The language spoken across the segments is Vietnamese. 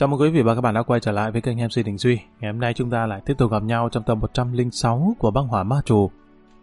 Chào mừng quý vị và các bạn đã quay trở lại với kênh MC Đình Duy. Ngày hôm nay chúng ta lại tiếp tục gặp nhau trong tập 106 của băng hỏa ma trù.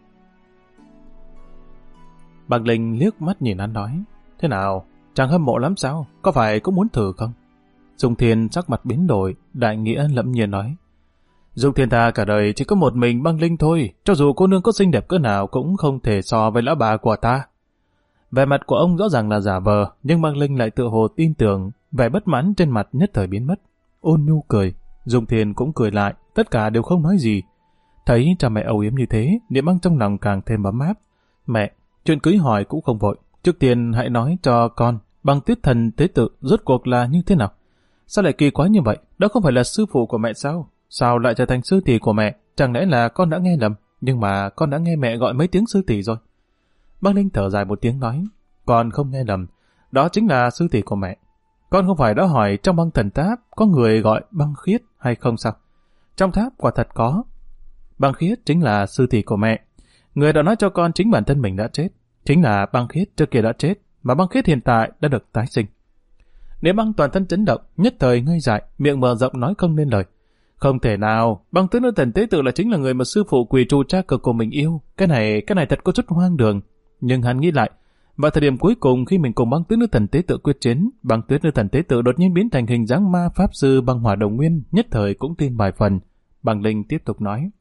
Băng Linh liếc mắt nhìn hắn nói: Thế nào, chàng hâm mộ lắm sao? Có phải cũng muốn thử không? Dung Thiên sắc mặt biến đổi, đại nghĩa lẫm nhiên nói: Dung Thiên ta cả đời chỉ có một mình Băng Linh thôi, cho dù cô nương có xinh đẹp cỡ nào cũng không thể so với lão bà của ta. Vẻ mặt của ông rõ ràng là giả vờ, nhưng Băng Linh lại tựa hồ tin tưởng, vẻ bất mãn trên mặt nhất thời biến mất. Ôn nhu cười, Dung Thiên cũng cười lại, tất cả đều không nói gì. Thấy cha mẹ âu yếm như thế, Niệm Băng trong lòng càng thêm ấm áp. Mẹ, chuyện cưới hỏi cũng không vội, trước tiên hãy nói cho con, Băng Tuyết Thần tế tự rốt cuộc là như thế nào? Sao lại kỳ quái như vậy? Đó không phải là sư phụ của mẹ sao? Sao lại trở thành sư tỷ của mẹ? Chẳng lẽ là con đã nghe lầm? Nhưng mà con đã nghe mẹ gọi mấy tiếng sư tỷ rồi. Băng Linh thở dài một tiếng nói: Con không nghe lầm, đó chính là sư tỷ của mẹ. Con không phải đã hỏi trong băng thần tháp có người gọi Băng Khiết hay không sao? Trong tháp quả thật có. Băng Khiết chính là sư tỷ của mẹ. Người đã nói cho con chính bản thân mình đã chết. Chính là Băng Khiết trước kia đã chết, mà Băng Khiết hiện tại đã được tái sinh. Niệm Băng toàn thân chấn động, nhất thời ngây dại, miệng mở rộng nói không nên lời. Không thể nào, Băng Tuyết Nữ Thần tế tự là chính là người mà sư phụ quỷ trù cha cực của mình yêu. Cái này thật có chút hoang đường. Nhưng hắn nghĩ lại, vào thời điểm cuối cùng khi mình cùng Băng Tuyết Nữ Thần tế tự quyết chiến, Băng Tuyết Nữ Thần tế tự đột nhiên biến thành hình dáng ma pháp sư băng hỏa đồng nguyên, nhất thời cũng tin vài phần. Băng Linh tiếp tục nói: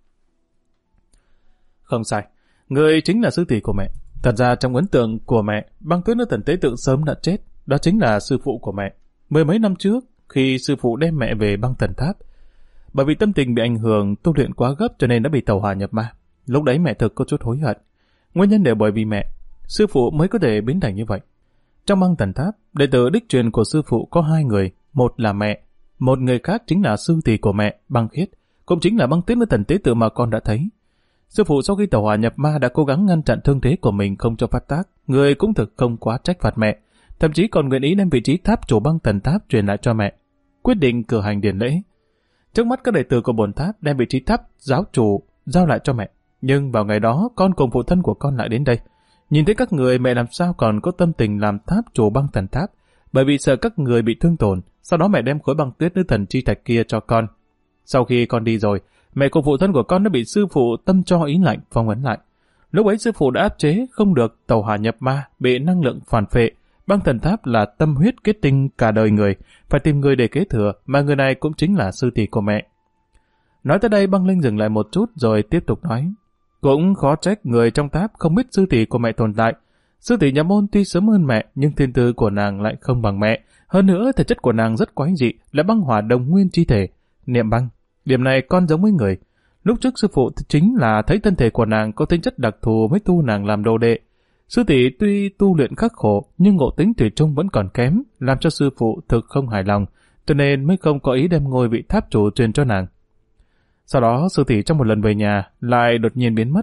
Không sai, người chính là sư tỷ của mẹ. Thật ra trong ấn tượng của mẹ, Băng Tuyết Nữ Thần tế tự sớm đã chết, đó chính là sư phụ của mẹ. Mười mấy năm trước, khi sư phụ đem mẹ về băng thần tháp, bởi vì tâm tình bị ảnh hưởng tu luyện quá gấp cho nên đã bị tẩu hỏa nhập ma. Lúc đấy mẹ thực có chút hối hận. Nguyên nhân đều bởi vì mẹ, sư phụ mới có thể biến thành như vậy. Trong băng thần tháp, đệ tử đích truyền của sư phụ có hai người, một là mẹ, một người khác chính là sư tỷ của mẹ, Băng Khiết, cũng chính là Băng Tuyết Nữ Thần tế tự mà con đã thấy. Sư phụ sau khi tẩu hỏa nhập ma đã cố gắng ngăn chặn thương thế của mình không cho phát tác, người cũng thực không quá trách phạt mẹ, thậm chí còn nguyện ý đem vị trí tháp chủ băng thần tháp truyền lại cho mẹ, quyết định cử hành điển lễ. Trước mắt các đệ tử của bổn tháp đem vị trí tháp giáo chủ giao lại cho mẹ. Nhưng vào ngày đó, con cùng phụ thân của con lại đến đây. Nhìn thấy các người, mẹ làm sao còn có tâm tình làm tháp chủ băng thần tháp, bởi vì sợ các người bị thương tổn. Sau đó mẹ đem khối băng tuyết nữ thần chi thạch kia cho con. Sau khi con đi rồi, mẹ cùng phụ thân của con đã bị sư phụ tâm cho ý lạnh phong ấn lại. Lúc ấy sư phụ đã áp chế không được tẩu hỏa nhập ma, bị năng lượng phản phệ. Băng thần tháp là tâm huyết kết tinh cả đời người, phải tìm người để kế thừa, mà người này cũng chính là sư tỷ của mẹ. Nói tới đây, Băng Linh dừng lại một chút rồi tiếp tục nói: Cũng khó trách người trong tháp không biết sư tỷ của mẹ tồn tại. Sư tỷ nhập môn tuy sớm hơn mẹ, nhưng thiên tư của nàng lại không bằng mẹ. Hơn nữa, thể chất của nàng rất quái dị, là băng hỏa đồng nguyên chi thể. Niệm Băng, điểm này con giống với người. Lúc trước sư phụ chính là thấy thân thể của nàng có tính chất đặc thù mới tu nàng làm đồ đệ. Sư tỷ tuy tu luyện khắc khổ, nhưng ngộ tính thủy chung vẫn còn kém, làm cho sư phụ thực không hài lòng, cho nên mới không có ý đem ngôi vị tháp chủ truyền cho nàng. Sau đó sư tỷ trong một lần về nhà lại đột nhiên biến mất.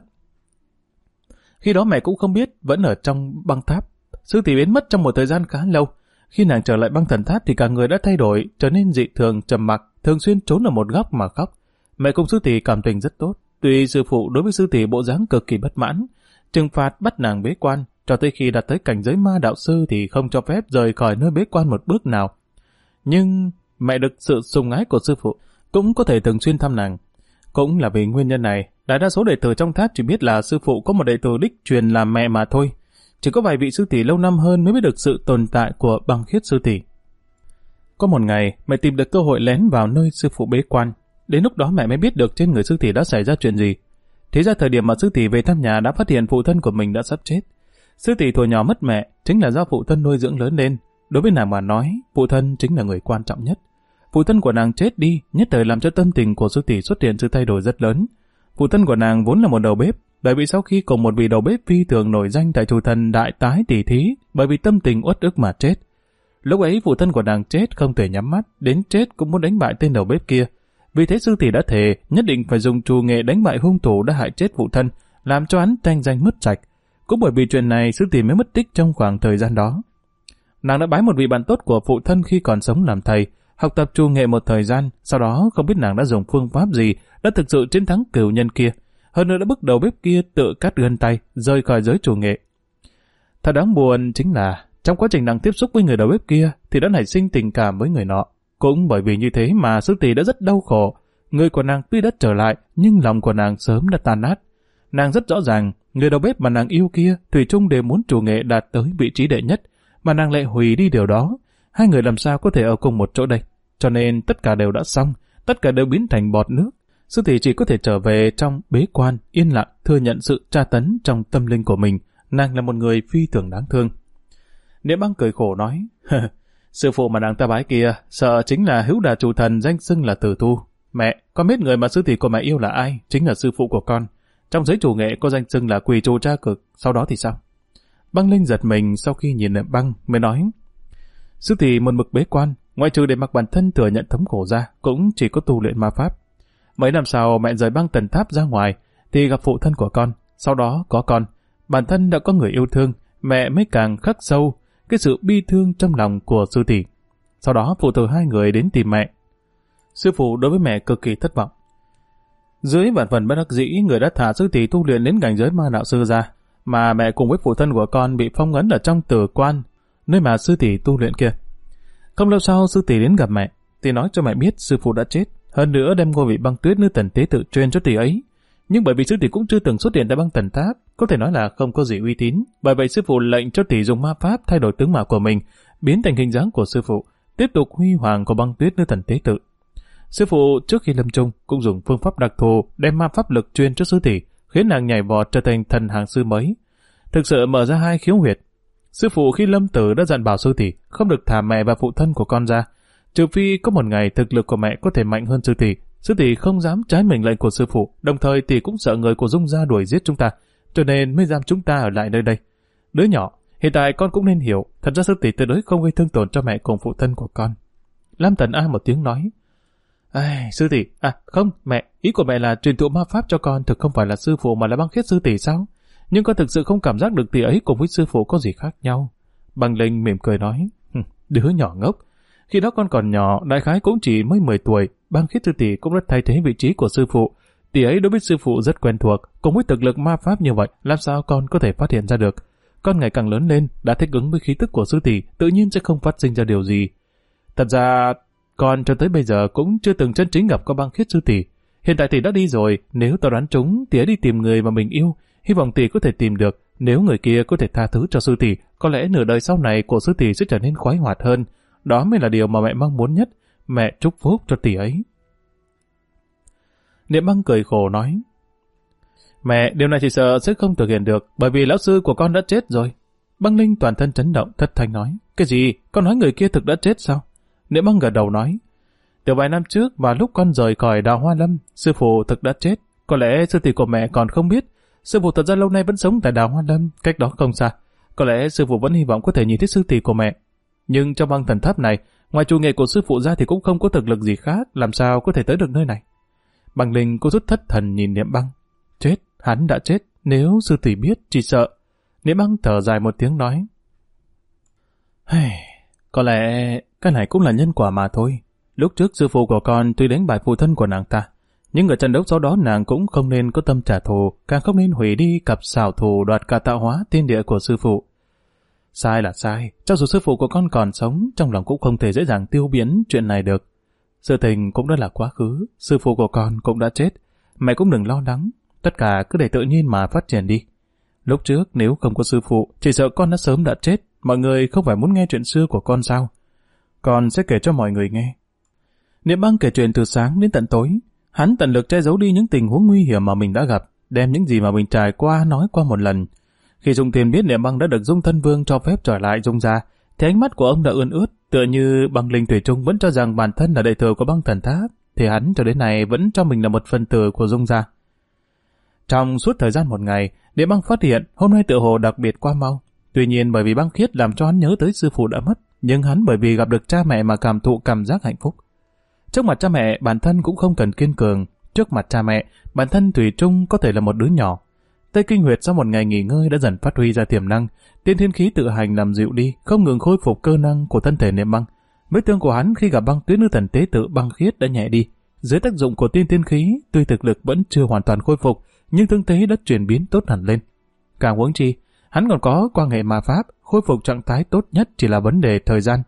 Khi đó mẹ cũng không biết, vẫn ở trong băng tháp. Sư tỷ biến mất trong một thời gian khá lâu. Khi nàng trở lại băng thần tháp thì cả người đã thay đổi, trở nên dị thường trầm mặc, thường xuyên trốn ở một góc mà khóc. Mẹ cùng sư tỷ cảm tình rất tốt. Tuy sư phụ đối với sư tỷ bộ dáng cực kỳ bất mãn, trừng phạt bắt nàng bế quan, cho tới khi đạt tới cảnh giới ma đạo sư thì không cho phép rời khỏi nơi bế quan một bước nào. Nhưng mẹ được sự sủng ái của sư phụ, cũng có thể thường xuyên thăm nàng. Cũng là vì nguyên nhân này, đại đa số đệ tử trong tháp chỉ biết là sư phụ có một đệ tử đích truyền làm mẹ mà thôi. Chỉ có vài vị sư tỷ lâu năm hơn mới biết được sự tồn tại của Băng Khiết sư tỷ. Có một ngày, mẹ tìm được cơ hội lén vào nơi sư phụ bế quan. Đến lúc đó mẹ mới biết được trên người sư tỷ đã xảy ra chuyện gì. Thế ra thời điểm mà sư tỷ về thăm nhà đã phát hiện phụ thân của mình đã sắp chết. Sư tỷ thuở nhỏ mất mẹ chính là do phụ thân nuôi dưỡng lớn lên. Đối với nàng mà nói, phụ thân chính là người quan trọng nhất. Phụ thân của nàng chết đi, nhất thời làm cho tâm tình của sư tỷ xuất hiện sự thay đổi rất lớn. Phụ thân của nàng vốn là một đầu bếp, bởi vì sau khi cùng một vị đầu bếp phi thường nổi danh tại chủ thần đại tái tỷ thí, bởi vì tâm tình uất ức mà chết. Lúc ấy phụ thân của nàng chết không thể nhắm mắt, đến chết cũng muốn đánh bại tên đầu bếp kia. Vì thế sư tỷ đã thề nhất định phải dùng trù nghệ đánh bại hung thủ đã hại chết phụ thân, làm cho hắn thanh danh mất sạch. Cũng bởi vì chuyện này sư tỷ mới mất tích trong khoảng thời gian đó. Nàng đã bái một vị bạn tốt của phụ thân khi còn sống làm thầy, học tập trù nghệ một thời gian, sau đó không biết nàng đã dùng phương pháp gì đã thực sự chiến thắng cửu nhân kia, hơn nữa đã bức đầu bếp kia tự cắt gân tay, rời khỏi giới trù nghệ. Thật đáng buồn chính là trong quá trình nàng tiếp xúc với người đầu bếp kia thì đã nảy sinh tình cảm với người nọ. Cũng bởi vì như thế mà sư tỷ đã rất đau khổ. Người của nàng tuy đã trở lại, nhưng lòng của nàng sớm đã tan nát. Nàng rất rõ ràng, người đầu bếp mà nàng yêu kia, thủy chung đều muốn chủ nghệ đạt tới vị trí đệ nhất, mà nàng lại hủy đi điều đó. Hai người làm sao có thể ở cùng một chỗ đây? Cho nên tất cả đều đã xong, tất cả đều biến thành bọt nước. Sư tỷ chỉ có thể trở về trong bế quan, yên lặng, thừa nhận sự tra tấn trong tâm linh của mình. Nàng là một người phi thường đáng thương. Niệm Băng cười khổ nói, sư phụ mà nàng ta bái kia, sợ chính là Hữu Đà chủ thần danh xưng là Tử Tu. Mẹ, con biết người mà sư tỷ của mẹ yêu là ai? Chính là sư phụ của con. Trong giới chủ nghệ có danh xưng là Quỷ Trù Tra Cực. Sau đó thì sao? Băng Linh giật mình sau khi nhìn Niệm Băng mới nói, sư tỷ một mực bế quan, ngoại trừ để mặc bản thân thừa nhận thống khổ ra, cũng chỉ có tu luyện ma pháp. Mấy năm sau mẹ rời Băng Tần Tháp ra ngoài, thì gặp phụ thân của con, sau đó có con. Bản thân đã có người yêu thương, mẹ mới càng khắc sâu cái sự bi thương trong lòng của sư tỷ. Sau đó phụ tử hai người đến tìm mẹ. Sư phụ đối với mẹ cực kỳ thất vọng. Dưới vạn phần bất đắc dĩ, người đã thả sư tỷ tu luyện đến cảnh giới ma đạo sư ra, mà mẹ cùng với phụ thân của con bị phong ấn ở trong tử quan, nơi mà sư tỷ tu luyện kia. Không lâu sau sư tỷ đến gặp mẹ, thì nói cho mẹ biết sư phụ đã chết, hơn nữa đem ngôi vị Băng Tuyết nữ thần tế tự truyền cho tỷ ấy. Nhưng bởi vì sư tỷ cũng chưa từng xuất hiện tại Băng Tần Tháp, có thể nói là không có gì uy tín, bởi vậy sư phụ lệnh cho tỷ dùng ma pháp thay đổi tướng mạo của mình, biến thành hình dáng của sư phụ, tiếp tục huy hoàng của Băng Tuyết nữ thần tế tự. Sư phụ trước khi lâm chung cũng dùng phương pháp đặc thù đem ma pháp lực truyền cho sư tỷ, khiến nàng nhảy vọt trở thành thần hàng sư mới, thực sự mở ra hai khiếu huyệt. Sư phụ khi lâm tử đã dặn bảo sư tỷ không được thả mẹ và phụ thân của con ra, trừ phi có một ngày thực lực của mẹ có thể mạnh hơn sư tỷ. Sư tỷ không dám trái mệnh lệnh của sư phụ, đồng thời tỷ cũng sợ người của Dung gia đuổi giết chúng ta, cho nên mới giam chúng ta ở lại nơi đây. Đứa nhỏ, hiện tại con cũng nên hiểu, thật ra sư tỷ tuyệt đối không gây thương tổn cho mẹ cùng phụ thân của con. Lam Tần A một tiếng nói, sư tỷ, không, mẹ, ý của mẹ là truyền thụ ma pháp cho con thực không phải là sư phụ mà là Băng Khiết sư tỷ sao? Nhưng con thực sự không cảm giác được tỷ ấy cùng với sư phụ có gì khác nhau. Băng Linh mỉm cười nói, đứa nhỏ ngốc. Khi đó con còn nhỏ, đại khái cũng chỉ mới 10 tuổi, Băng Khiết sư tỷ cũng đã thay thế vị trí của sư phụ. Tỷ ấy đối với sư phụ rất quen thuộc, cùng với thực lực ma pháp như vậy, làm sao con có thể phát hiện ra được? Con ngày càng lớn lên, đã thích ứng với khí tức của sư tỷ, tự nhiên sẽ không phát sinh ra điều gì. Thật ra, con cho tới bây giờ cũng chưa từng chân chính gặp có Băng Khiết sư tỷ. Hiện tại tỷ đã đi rồi, nếu tao đoán trúng, tỷ ấy đi tìm người mà mình yêu, hy vọng tỷ có thể tìm được. Nếu người kia có thể tha thứ cho sư tỷ, có lẽ nửa đời sau này của sư tỷ sẽ trở nên khoái hoạt hơn. Đó mới là điều mà mẹ mong muốn nhất. Mẹ chúc phúc cho tỷ ấy. Niệm Băng cười khổ nói, mẹ, điều này chỉ sợ sẽ không thực hiện được, bởi vì lão sư của con đã chết rồi. Băng Linh toàn thân chấn động, thất thanh nói, cái gì? Con nói người kia thực đã chết sao? Niệm Băng gật đầu nói, từ vài năm trước và lúc con rời khỏi Đào Hoa Lâm, sư phụ thực đã chết. Có lẽ sư tỷ của mẹ còn không biết, sư phụ thật ra lâu nay vẫn sống tại Đào Hoa Lâm, cách đó không xa. Có lẽ sư phụ vẫn hy vọng có thể nhìn thấy sư tỷ của mẹ. Nhưng trong Băng Thần Tháp này, ngoài chủ nghệ của sư phụ ra thì cũng không có thực lực gì khác, làm sao có thể tới được nơi này. Băng Linh có chút thất thần nhìn Niệm Băng. Chết, hắn đã chết, nếu sư tỷ biết chỉ sợ. Niệm Băng thở dài một tiếng nói, có lẽ cái này cũng là nhân quả mà thôi. Lúc trước sư phụ của con tuy đánh bại phụ thân của nàng ta, nhưng ở trận đấu sau đó nàng cũng không nên có tâm trả thù, càng không nên hủy đi cặp xảo thù đoạt cả tạo hóa tiên địa của sư phụ. Sai là sai, cho dù sư phụ của con còn sống, trong lòng cũng không thể dễ dàng tiêu biến chuyện này được. Sự tình cũng đã là quá khứ, sư phụ của con cũng đã chết, mẹ cũng đừng lo lắng, tất cả cứ để tự nhiên mà phát triển đi. Lúc trước nếu không có sư phụ, chỉ sợ con đã sớm đã chết, mọi người không phải muốn nghe chuyện xưa của con sao? Con sẽ kể cho mọi người nghe. Niệm Băng kể chuyện từ sáng đến tận tối, hắn tận lực che giấu đi những tình huống nguy hiểm mà mình đã gặp, đem những gì mà mình trải qua nói qua một lần. Khi Dung Tiền biết Niệm Băng đã được Dung Thân Vương cho phép trở lại Dung gia, thì ánh mắt của ông đã ươn ướt, tựa như Băng Linh thủy chung vẫn cho rằng bản thân là đệ tử của Băng Thần Tháp, thì hắn cho đến nay vẫn cho mình là một phần tử của Dung gia. Trong suốt thời gian một ngày, Niệm Băng phát hiện hôm nay tựa hồ đặc biệt quá mau. Tuy nhiên bởi vì Băng Khiết làm cho hắn nhớ tới sư phụ đã mất, nhưng hắn bởi vì gặp được cha mẹ mà cảm thụ cảm giác hạnh phúc. Trước mặt cha mẹ, bản thân cũng không cần kiên cường. Trước mặt cha mẹ, bản thân thủy chung có thể là một đứa nhỏ. Tây Kinh Huyệt sau một ngày nghỉ ngơi đã dần phát huy ra tiềm năng, tiên thiên khí tự hành làm dịu đi, không ngừng khôi phục cơ năng của thân thể Niệm Băng. Vết thương của hắn khi gặp Băng Tuyết nữ thần tế tự Băng Khiết đã nhẹ đi. Dưới tác dụng của tiên thiên khí, tuy thực lực vẫn chưa hoàn toàn khôi phục, nhưng thương thế đã chuyển biến tốt hẳn lên. Càng huống chi, hắn còn có quan hệ ma pháp, khôi phục trạng thái tốt nhất chỉ là vấn đề thời gian.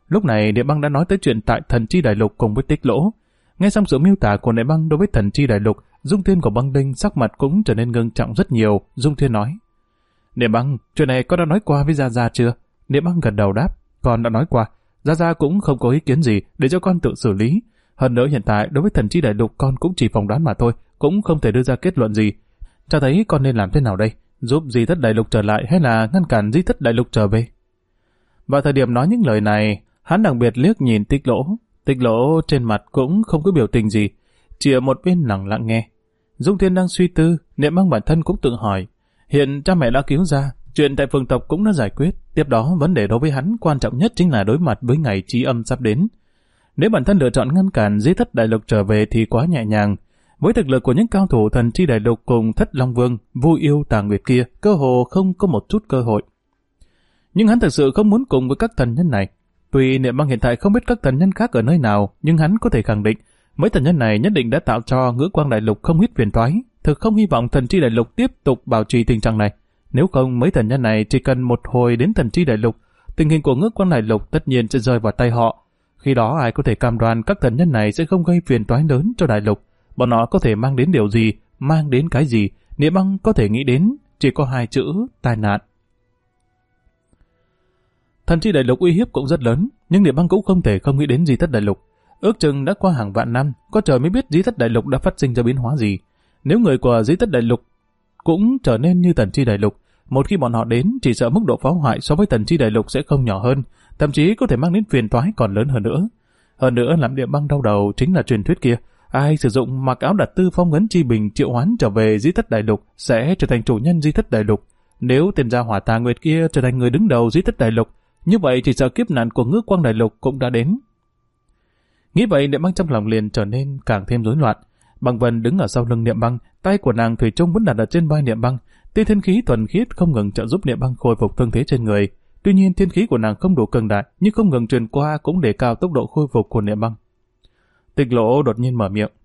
Lúc này Niệm Băng đã nói tới chuyện tại Thần Chi Đại Lục cùng với Tích Lỗ. Nghe xong sự miêu tả của Niệm Băng đối với Thần Chi Đại Lục, Dung Thiên của Băng Đinh sắc mặt cũng trở nên ngưng trọng rất nhiều. Dung Thiên nói: Niệm Băng, chuyện này con đã nói qua với Gia Gia chưa? Niệm Băng gật đầu đáp: Con đã nói qua. Gia Gia cũng không có ý kiến gì, để cho con tự xử lý. Hơn nữa hiện tại đối với Thần Chi Đại Lục con cũng chỉ phỏng đoán mà thôi, cũng không thể đưa ra kết luận gì. Cha thấy con nên làm thế nào đây? Giúp Di Thất Đại Lục trở lại hay là ngăn cản Di Thất Đại Lục trở về? Vào thời điểm nói những lời này, hắn đặc biệt liếc nhìn Tích Lỗ. Tích Lỗ trên mặt cũng không có biểu tình gì, chỉ ở một bên lặng lặng nghe. Dung Thiên đang suy tư, Niệm Băng bản thân cũng tự hỏi. Hiện cha mẹ đã cứu ra, chuyện tại phường tộc cũng đã giải quyết. Tiếp đó vấn đề đối với hắn quan trọng nhất chính là đối mặt với ngày chí âm sắp đến. Nếu bản thân lựa chọn ngăn cản Di Thất Đại Lục trở về thì quá nhẹ nhàng. Với thực lực của những cao thủ Thần Chi Đại Lục cùng Thất Long Vương, Vu Yêu Tà Nguyệt kia, cơ hồ không có một chút cơ hội. Nhưng hắn thực sự không muốn cùng với các thần nhân này. Tuy Niệm Băng hiện tại không biết các thần nhân khác ở nơi nào, nhưng hắn có thể khẳng định mấy thần nhân này nhất định đã tạo cho Ngữ Quang Đại Lục không ít phiền toái. Thực không hy vọng Thần Chi Đại Lục tiếp tục bảo trì tình trạng này. Nếu không, mấy thần nhân này chỉ cần một hồi đến Thần Chi Đại Lục, tình hình của Ngữ Quang Đại Lục tất nhiên sẽ rơi vào tay họ. Khi đó ai có thể cam đoan các thần nhân này sẽ không gây phiền toái lớn cho Đại Lục? Bọn họ có thể mang đến điều gì, mang đến cái gì? Niệm Băng có thể nghĩ đến chỉ có hai chữ: tai nạn. Thần Chi Đại Lục uy hiếp cũng rất lớn, nhưng Niệm Băng cũng không thể không nghĩ đến Di Thất Đại Lục. Ước chừng đã qua hàng vạn năm, có trời mới biết Di Thất Đại Lục đã phát sinh ra biến hóa gì. Nếu người của Di Thất Đại Lục cũng trở nên như Thần Chi Đại Lục, một khi bọn họ đến, chỉ sợ mức độ phá hoại so với Thần Chi Đại Lục sẽ không nhỏ hơn, thậm chí có thể mang đến phiền toái còn lớn hơn nữa. Hơn nữa, làm Niệm Băng đau đầu chính là truyền thuyết kia. Ai sử dụng mặc áo đặt tư phong ấn chi bình triệu hoán trở về Di Thất Đại Lục sẽ trở thành chủ nhân Di Thất Đại Lục. Nếu tên gia hỏa Tà Nguyệt kia trở thành người đứng đầu Di Thất Đại Lục, như vậy thì sợ kiếp nạn của Ngữ Quang Đại Lục cũng đã đến. Nghĩ vậy, Niệm Băng trong lòng liền trở nên càng thêm rối loạn. Băng Vân đứng ở sau lưng Niệm Băng, tay của nàng thủy chung vẫn đặt ở trên vai Niệm Băng. Tiên thiên khí thuần khiết không ngừng trợ giúp Niệm Băng khôi phục thương thế trên người. Tuy nhiên thiên khí của nàng không đủ cường đại, nhưng không ngừng truyền qua cũng để cao tốc độ khôi phục của Niệm Băng. Tích Lỗ đột nhiên mở miệng: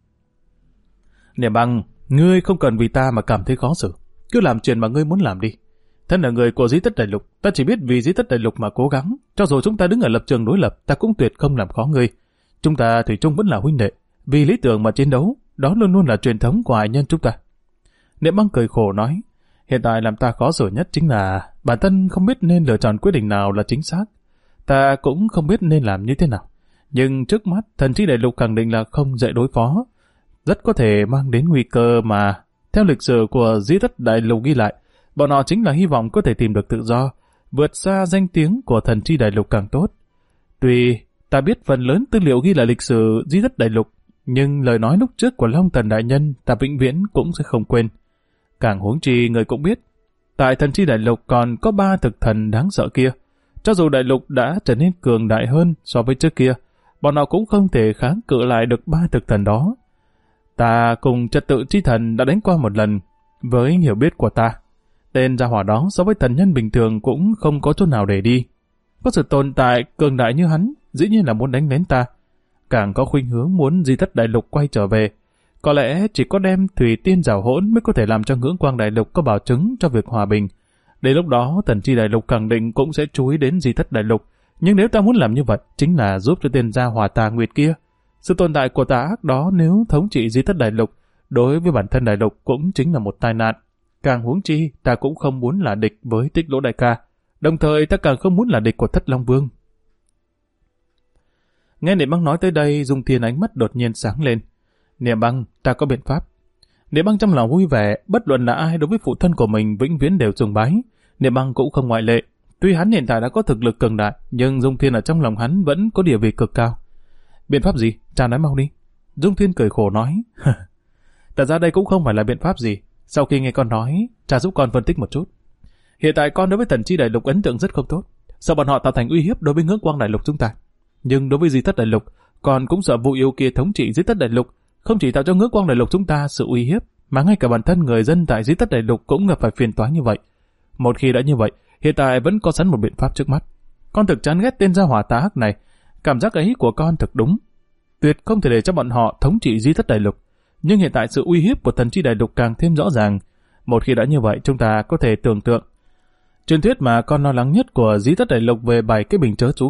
Niệm Băng, ngươi không cần vì ta mà cảm thấy khó xử, cứ làm chuyện mà ngươi muốn làm đi. Thân là người của Di Thất Đại Lục, ta chỉ biết vì Di Thất Đại Lục mà cố gắng. Cho dù chúng ta đứng ở lập trường đối lập, ta cũng tuyệt không làm khó ngươi. Chúng ta thủy chung vẫn là huynh đệ, vì lý tưởng mà chiến đấu, đó luôn luôn là truyền thống của hải nhân chúng ta. Niệm Băng cười khổ nói: Hiện tại làm ta khó xử nhất chính là bản thân không biết nên lựa chọn quyết định nào là chính xác. Ta cũng không biết nên làm như thế nào. Nhưng trước mắt, Thần Chi Đại Lục khẳng định là không dễ đối phó, rất có thể mang đến nguy cơ mà, theo lịch sử của Di Thất Đại Lục ghi lại, bọn họ chính là hy vọng có thể tìm được tự do, vượt xa danh tiếng của Thần Chi Đại Lục càng tốt. Tuy ta biết phần lớn tư liệu ghi lại lịch sử Di Thất Đại Lục, nhưng lời nói lúc trước của Long Thần Đại Nhân ta vĩnh viễn cũng sẽ không quên. Càng huống chi người cũng biết, tại Thần Chi Đại Lục còn có 3 thực thần đáng sợ kia. Cho dù Đại Lục đã trở nên cường đại hơn so với trước kia, bọn họ cũng không thể kháng cự lại được 3 thực thần đó. Ta cùng Trật Tự Chi Thần đã đánh qua một lần. Với hiểu biết của ta, tên gia hỏa đó so với thần nhân bình thường cũng không có chỗ nào để đi. Có sự tồn tại cường đại như hắn, dĩ nhiên là muốn đánh lén ta. Càng có khuynh hướng muốn Di Thất Đại Lục quay trở về. Có lẽ chỉ có đem Thủy Tiên Giảo Hỗn mới có thể làm cho Ngữ Quang Đại Lục có bảo chứng cho việc hòa bình. Đến lúc đó, Thần Chi Đại Lục khẳng định cũng sẽ chú ý đến Di Thất Đại Lục. Nhưng nếu ta muốn làm như vậy, chính là giúp cho tên gia hỏa Tà Nguyệt kia. Sự tồn tại của tà ác đó nếu thống trị Di Thất Đại Lục, đối với bản thân Đại Lục cũng chính là một tai nạn. Càng huống chi, ta cũng không muốn là địch với Tích Lỗ đại ca. Đồng thời ta càng không muốn là địch của Thất Long Vương. Nghe Niệm Băng nói tới đây, Dung Thiên ánh mắt đột nhiên sáng lên. Niệm Băng, ta có biện pháp. Niệm Băng trong lòng vui vẻ, bất luận là ai đối với phụ thân của mình vĩnh viễn đều sùng bái. Niệm Băng cũng không ngoại lệ. Tuy hắn hiện tại đã có thực lực cường đại, nhưng Dung Thiên ở trong lòng hắn vẫn có địa vị cực cao. Biện pháp gì? Cha nói mau đi. Dung Thiên cười khổ nói. Thật ra đây cũng không phải là biện pháp gì. Sau khi nghe con nói, cha giúp con phân tích một chút. Hiện tại con đối với Thần Chi Đại Lục ấn tượng rất không tốt. Sợ bọn họ tạo thành uy hiếp đối với Ngữ Quang Đại Lục chúng ta. Nhưng đối với Di Thất Đại Lục, con cũng sợ Vu Yêu kia thống trị Di Thất Đại Lục, không chỉ tạo cho Ngữ Quang Đại Lục chúng ta sự uy hiếp, mà ngay cả bản thân người dân tại Di Thất Đại Lục cũng gặp phải phiền toái như vậy. Một khi đã như vậy, hiện tại vẫn có sẵn một biện pháp trước mắt. Con thực chán ghét tên gia hỏa tà ác này. Cảm giác ấy của con thực đúng. Tuyệt không thể để cho bọn họ thống trị Di Thất Đại Lục. Nhưng hiện tại sự uy hiếp của Thần Chi Đại Lục càng thêm rõ ràng. Một khi đã như vậy, chúng ta có thể tưởng tượng. Truyền thuyết mà con lo lắng nhất của Di Thất Đại Lục về 7 cái bình chớ chú kia,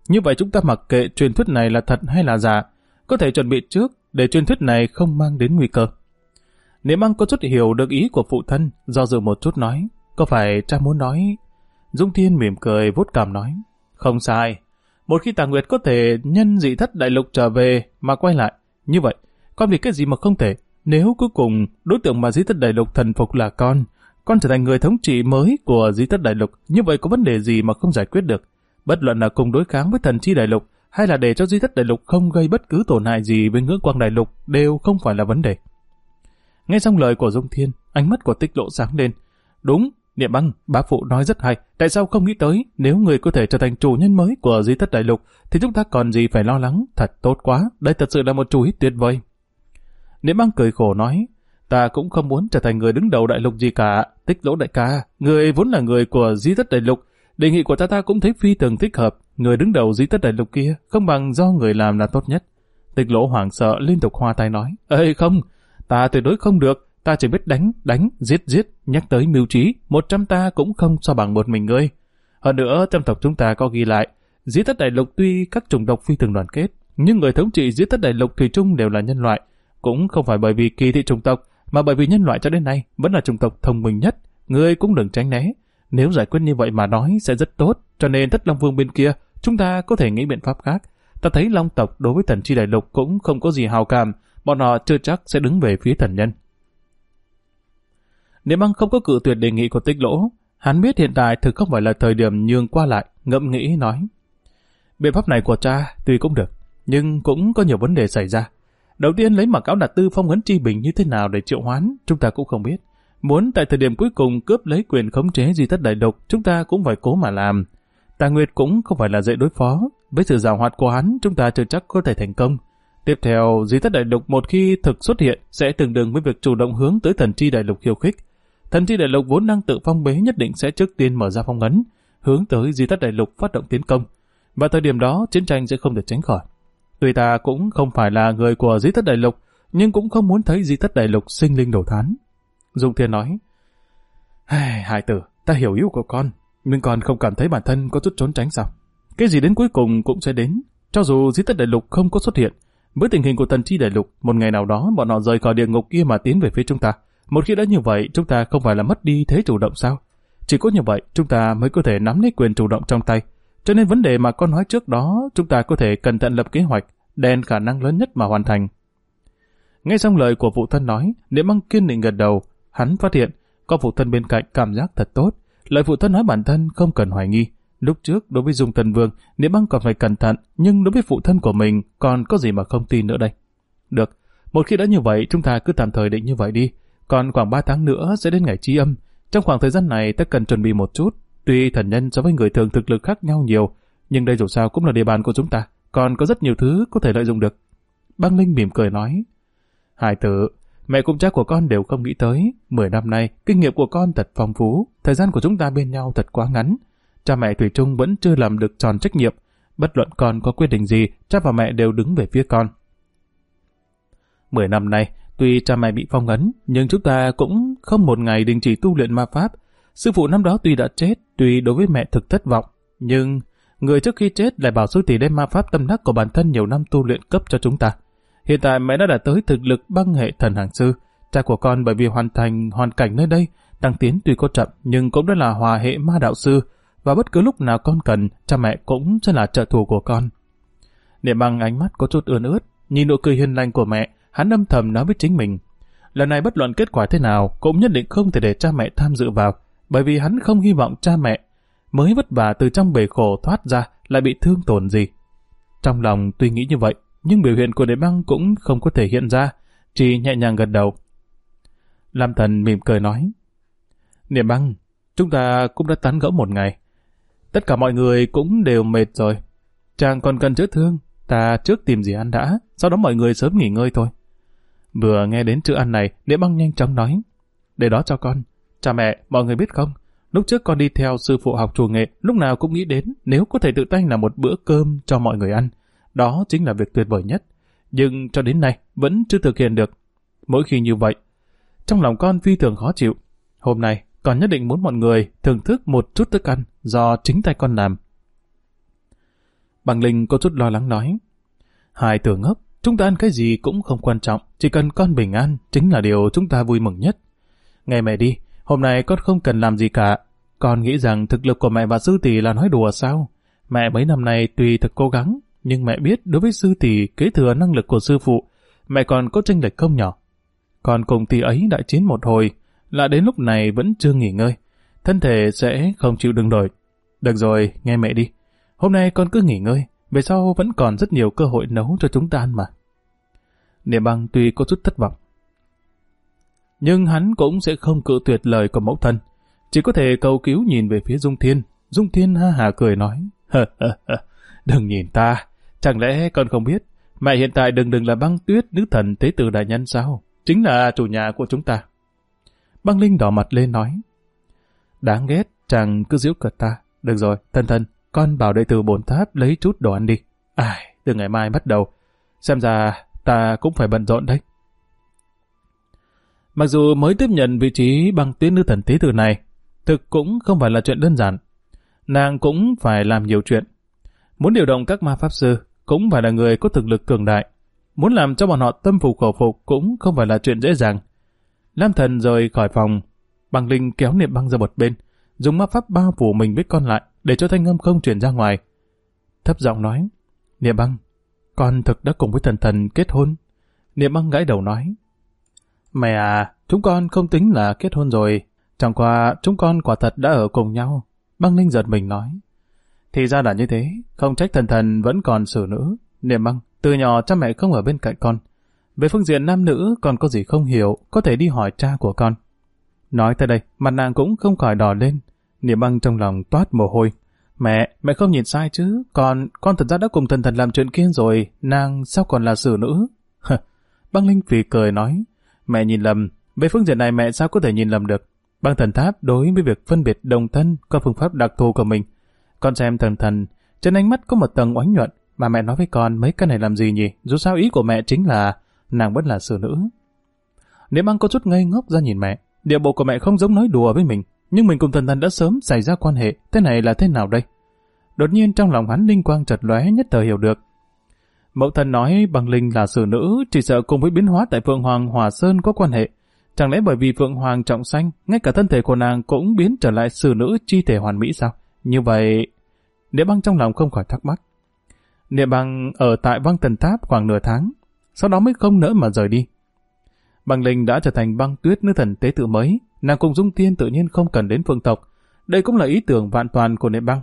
Như vậy chúng ta mặc kệ truyền thuyết này là thật hay là giả, có thể chuẩn bị trước để truyền thuyết này không mang đến nguy cơ. Niệm Băng có chút hiểu được ý của phụ thân, do dự một chút nói, có phải cha muốn nói? Dung Thiên mỉm cười vuốt cằm nói, không sai. Một khi Tà Nguyệt có thể nhân dị thất đại lục trở về mà quay lại, như vậy, con vì cái gì mà không thể? Nếu cuối cùng đối tượng mà dị thất đại lục thần phục là con trở thành người thống trị mới của dị thất đại lục, như vậy có vấn đề gì mà không giải quyết được? Bất luận là cùng đối kháng với thần chi đại lục, hay là để cho dị thất đại lục không gây bất cứ tổn hại gì với ngưỡng quang đại lục, đều không phải là vấn đề. Nghe xong lời của Dung Thiên, ánh mắt của Tích Lộ sáng lên. Đúng, Niệm Băng, bá phụ nói rất hay. Tại sao không nghĩ tới, nếu người có thể trở thành chủ nhân mới của dị thất đại lục, thì chúng ta còn gì phải lo lắng? Thật tốt quá, đây thật sự là một chủ ý tuyệt vời. Niệm Băng cười khổ nói, ta cũng không muốn trở thành người đứng đầu đại lục gì cả. Tích Lỗ đại ca, người vốn là người của dị thất đại lục, đề nghị của ta cũng thấy phi thường thích hợp. Người đứng đầu dị thất đại lục kia không bằng do người làm là tốt nhất. Tích Lỗ hoảng sợ liên tục hoa tay nói, ê không, ta tuyệt đối không được, ta chỉ biết đánh, giết, nhắc tới mưu trí, 100 ta cũng không so bằng một mình ngươi. Hơn nữa, trong tộc chúng ta có ghi lại, dị thất đại lục tuy các chủng tộc phi thường đoàn kết, nhưng người thống trị dị thất đại lục thủy chung đều là nhân loại, cũng không phải bởi vì kỳ thị chủng tộc, mà bởi vì nhân loại cho đến nay vẫn là chủng tộc thông minh nhất. Ngươi cũng đừng tránh né, nếu giải quyết như vậy mà nói sẽ rất tốt, cho nên Thất Long Vương bên kia, chúng ta có thể nghĩ biện pháp khác. Ta thấy Long tộc đối với thần chi đại lục cũng không có gì hào cảm, bọn họ chưa chắc sẽ đứng về phía thần nhân. Niệm Băng không có cự tuyệt đề nghị của Tích Lỗ, hắn biết hiện tại thực không phải là thời điểm nhường qua lại, ngẫm nghĩ nói. Biện pháp này của cha tuy cũng được, nhưng cũng có nhiều vấn đề xảy ra. Đầu tiên lấy mặc áo đạt tư phong ấn chi bình như thế nào để triệu hoán, chúng ta cũng không biết. Muốn tại thời điểm cuối cùng cướp lấy quyền khống chế dị thất đại lục, chúng ta cũng phải cố mà làm. Tà Nguyệt cũng không phải là dễ đối phó, với sự giàu hoạt của hắn, chúng ta chưa chắc có thể thành công. Tiếp theo, dị thất đại lục một khi thực xuất hiện sẽ tương đương với việc chủ động hướng tới thần chi đại lục khiêu khích. Thần chi đại lục vốn đang tự phong bế nhất định sẽ trước tiên mở ra phong ấn, hướng tới dị thất đại lục phát động tiến công. Và thời điểm đó, chiến tranh sẽ không được tránh khỏi. Tuy ta cũng không phải là người của dị thất đại lục, nhưng cũng không muốn thấy dị thất đại lục sinh linh đổ thán. Dung Thiên nói, Hải tử, ta hiểu ý của con, nhưng con không cảm thấy bản thân có chút trốn tránh sao? Cái gì đến cuối cùng cũng sẽ đến, cho dù dị thất đại lục không có xuất hiện. Với tình hình của thần chi đại lục, một ngày nào đó bọn họ rời khỏi địa ngục kia mà tiến về phía chúng ta. Một khi đã như vậy, chúng ta không phải là mất đi thế chủ động sao? Chỉ có như vậy, chúng ta mới có thể nắm lấy quyền chủ động trong tay. Cho nên vấn đề mà con nói trước đó, chúng ta có thể cẩn thận lập kế hoạch, đền khả năng lớn nhất mà hoàn thành. Nghe xong lời của phụ thân nói, Niệm Băng kiên định gật đầu. Hắn phát hiện, có phụ thân bên cạnh cảm giác thật tốt. Lời phụ thân nói bản thân không cần hoài nghi. Lúc trước, đối với Dung Thần Vương, Niệm Băng còn phải cẩn thận, nhưng đối với phụ thân của mình, còn có gì mà không tin nữa đây. Được, một khi đã như vậy, chúng ta cứ tạm thời định như vậy đi. Còn khoảng 3 tháng nữa sẽ đến ngày Chi Âm. Trong khoảng thời gian này, ta cần chuẩn bị một chút. Tuy thần nhân so với người thường thực lực khác nhau nhiều, nhưng đây dù sao cũng là địa bàn của chúng ta, còn có rất nhiều thứ có thể lợi dụng được. Băng Linh mỉm cười nói, Hải tử, mẹ cùng cha của con đều không nghĩ tới. 10 năm nay, kinh nghiệm của con thật phong phú, thời gian của chúng ta bên nhau thật quá ngắn. Cha mẹ thủy chung vẫn chưa làm được tròn trách nhiệm. Bất luận con có quyết định gì, cha và mẹ đều đứng về phía con. 10 năm nay, tuy cha mẹ bị phong ấn, nhưng chúng ta cũng không một ngày đình chỉ tu luyện ma pháp. Sư phụ năm đó tuy đã chết, tuy đối với mẹ thực thất vọng, nhưng người trước khi chết lại bảo sư tỷ đem ma pháp tâm đắc của bản thân nhiều năm tu luyện cấp cho chúng ta. Hiện tại mẹ đã đạt tới thực lực băng hệ thần hàng sư. Cha của con bởi vì hoàn cảnh nơi đây, tăng tiến tuy có chậm nhưng cũng đã là hòa hệ ma đạo sư, và bất cứ lúc nào con cần, cha mẹ cũng sẽ là trợ thủ của con. Niệm Băng ánh mắt có chút ươn ướt, nhìn nụ cười hiền lành của mẹ, hắn âm thầm nói với chính mình. Lần này bất luận kết quả thế nào, cũng nhất định không thể để cha mẹ tham dự vào, bởi vì hắn không hy vọng cha mẹ mới vất vả từ trong bể khổ thoát ra lại bị thương tổn gì. Trong lòng tuy nghĩ như vậy, nhưng biểu hiện của Niệm Băng cũng không có thể hiện ra, chỉ nhẹ nhàng gật đầu. Lam Thần mỉm cười nói, Niệm Băng, chúng ta cũng đã tán gẫu một ngày. Tất cả mọi người cũng đều mệt rồi. Chàng còn cần chữa thương, ta trước tìm gì ăn đã, sau đó mọi người sớm nghỉ ngơi thôi. Vừa nghe đến chữ ăn này, Niệm Băng nhanh chóng nói, để đó cho con. Cha mẹ, mọi người biết không, lúc trước con đi theo sư phụ học chủ nghệ, lúc nào cũng nghĩ đến nếu có thể tự tay làm một bữa cơm cho mọi người ăn. Đó chính là việc tuyệt vời nhất. Nhưng cho đến nay vẫn chưa thực hiện được. Mỗi khi như vậy, trong lòng con phi thường khó chịu. Hôm nay, con nhất định muốn mọi người thưởng thức một chút thức ăn do chính tay con làm. Băng Linh có chút lo lắng nói. Hai tử ngốc, chúng ta ăn cái gì cũng không quan trọng, chỉ cần con bình an chính là điều chúng ta vui mừng nhất. Nghe mẹ đi, hôm nay con không cần làm gì cả. Con nghĩ rằng thực lực của mẹ và sư tỷ là nói đùa sao? Mẹ mấy năm nay tuy thật cố gắng, nhưng mẹ biết đối với sư tỷ kế thừa năng lực của sư phụ, mẹ còn có chênh lệch không nhỏ. Còn cùng tỷ ấy đại chiến một hồi, là đến lúc này vẫn chưa nghỉ ngơi, thân thể sẽ không chịu đựng nổi. Được rồi, nghe mẹ đi. Hôm nay con cứ nghỉ ngơi, về sau vẫn còn rất nhiều cơ hội nấu cho chúng ta ăn mà. Niệm Băng tuy có chút thất vọng, nhưng hắn cũng sẽ không cự tuyệt lời của mẫu thân, chỉ có thể cầu cứu nhìn về phía Dung Thiên. Dung Thiên ha hả cười nói, đừng nhìn ta, chẳng lẽ con không biết, mẹ hiện tại đừng là Băng Tuyết nữ thần tế tử đại nhân sao? Chính là chủ nhà của chúng ta. Băng Linh đỏ mặt lên nói, đáng ghét, chàng cứ giễu cợt ta. Được rồi, thân, con bảo đệ tử Bổn Tháp lấy chút đồ ăn đi. Từ ngày mai bắt đầu, xem ra ta cũng phải bận rộn đấy. Mặc dù mới tiếp nhận vị trí Băng Tuyết nữ thần tế tử này, thực cũng không phải là chuyện đơn giản. Nàng cũng phải làm nhiều chuyện. Muốn điều động các ma pháp sư, cũng phải là người có thực lực cường đại. Muốn làm cho bọn họ tâm phục khẩu phục cũng không phải là chuyện dễ dàng. Lam Thần rời khỏi phòng, Băng Linh kéo Niệm Băng ra một bên, dùng ma pháp bao phủ mình với con lại, để cho thanh âm không truyền ra ngoài. Thấp giọng nói, Niệm Băng, con thực đã cùng với thần kết hôn. Niệm Băng gãi đầu nói, mẹ à, chúng con không tính là kết hôn rồi, chẳng qua chúng con quả thật đã ở cùng nhau. Băng Linh giật mình nói, thì ra là như thế, không trách thần vẫn còn xử nữ. Niệm Băng, từ nhỏ cha mẹ không ở bên cạnh con. Về phương diện nam nữ, con có gì không hiểu, có thể đi hỏi cha của con. Nói tới đây, mặt nàng cũng không khỏi đỏ lên. Niệm Băng trong lòng toát mồ hôi. Mẹ không nhìn sai chứ, con thật ra đã cùng thần làm chuyện kia rồi, nàng sao còn là xử nữ? Băng Linh phì cười nói, mẹ nhìn lầm, về phương diện này mẹ sao có thể nhìn lầm được. Băng Thần Tháp đối với việc phân biệt đồng thân có phương pháp đặc thù của mình. Con xem thần, trên ánh mắt có một tầng oánh nhuận, mà mẹ nói với con mấy cái này làm gì nhỉ? Dù sao ý của mẹ chính là nàng vẫn là xử nữ. Niệm Băng có chút ngây ngốc ra nhìn mẹ, điệu bộ của mẹ không giống nói đùa với mình, nhưng mình cùng thần đã sớm xảy ra quan hệ, thế này là thế nào đây? Đột nhiên trong lòng hắn linh quang chợt lóe, nhất thời hiểu được. Mẫu thân nói Băng Linh là xử nữ, chỉ sợ cùng với biến hóa tại Phượng Hoàng Hòa Sơn có quan hệ. Chẳng lẽ bởi vì Phượng Hoàng trọng sanh, ngay cả thân thể của nàng cũng biến trở lại xử nữ chi thể hoàn mỹ sao? Như vậy, Niệm Băng trong lòng không khỏi thắc mắc. Niệm Băng ở tại Băng Thần Tháp khoảng nửa tháng, sau đó mới không nỡ mà rời đi. Băng Linh đã trở thành Băng Tuyết nữ thần tế tự mới, nàng cùng Dung Thiên tự nhiên không cần đến Phượng tộc. Đây cũng là ý tưởng vạn toàn của Niệm Băng.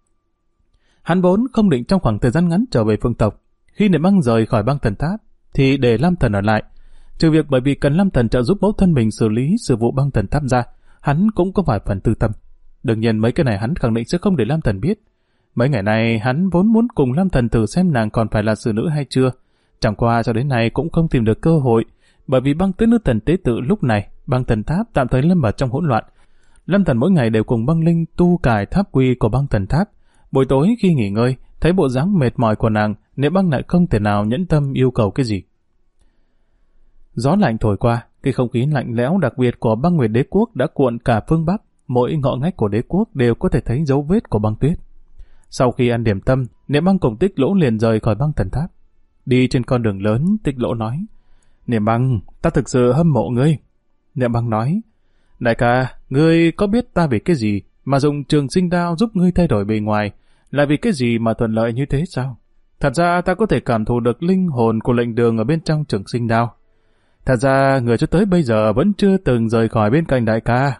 Hắn vốn không định trong khoảng thời gian ngắn trở về Phượng tộc. Khi Niệm Băng rời khỏi Băng Thần Tháp, thì để Lam Thần ở lại. Trừ việc bởi vì cần Lam Thần trợ giúp mẫu thân mình xử lý sự vụ Băng Thần Tháp ra, hắn cũng có vài phần tư tâm. Đương nhiên mấy cái này hắn khẳng định sẽ không để Lam Thần biết. Mấy ngày này hắn vốn muốn cùng Lam Thần thử xem nàng còn phải là xử nữ hay chưa. Chẳng qua cho đến nay cũng không tìm được cơ hội, bởi vì Băng Tuyết nữ thần tế tự lúc này, Băng Thần Tháp tạm thời lâm vào trong hỗn loạn. Lam Thần mỗi ngày đều cùng Băng Linh tu cải tháp quy của Băng Thần Tháp. Buổi tối khi nghỉ ngơi, thấy bộ dáng mệt mỏi của nàng, Niệm Băng lại không thể nào nhẫn tâm yêu cầu cái gì. Gió lạnh thổi qua, cái không khí lạnh lẽo đặc biệt của Băng Nguyệt Đế Quốc đã cuộn cả phương Bắc, mỗi ngõ ngách của đế quốc đều có thể thấy dấu vết của băng tuyết. Sau khi ăn điểm tâm, Niệm Băng cùng Tích Lỗ liền rời khỏi Băng Thần Tháp. Đi trên con đường lớn, Tích Lỗ nói, Niệm Băng, ta thực sự hâm mộ ngươi. Niệm Băng nói, đại ca, ngươi có biết ta vì cái gì mà dùng Trường Sinh Đao giúp ngươi thay đổi bề ngoài, là vì cái gì mà thuận lợi như thế sao? Thật ra ta có thể cảm thụ được linh hồn của lệnh đường ở bên trong Trường Sinh Đao. Thật ra người cho tới bây giờ vẫn chưa từng rời khỏi bên cạnh đại ca.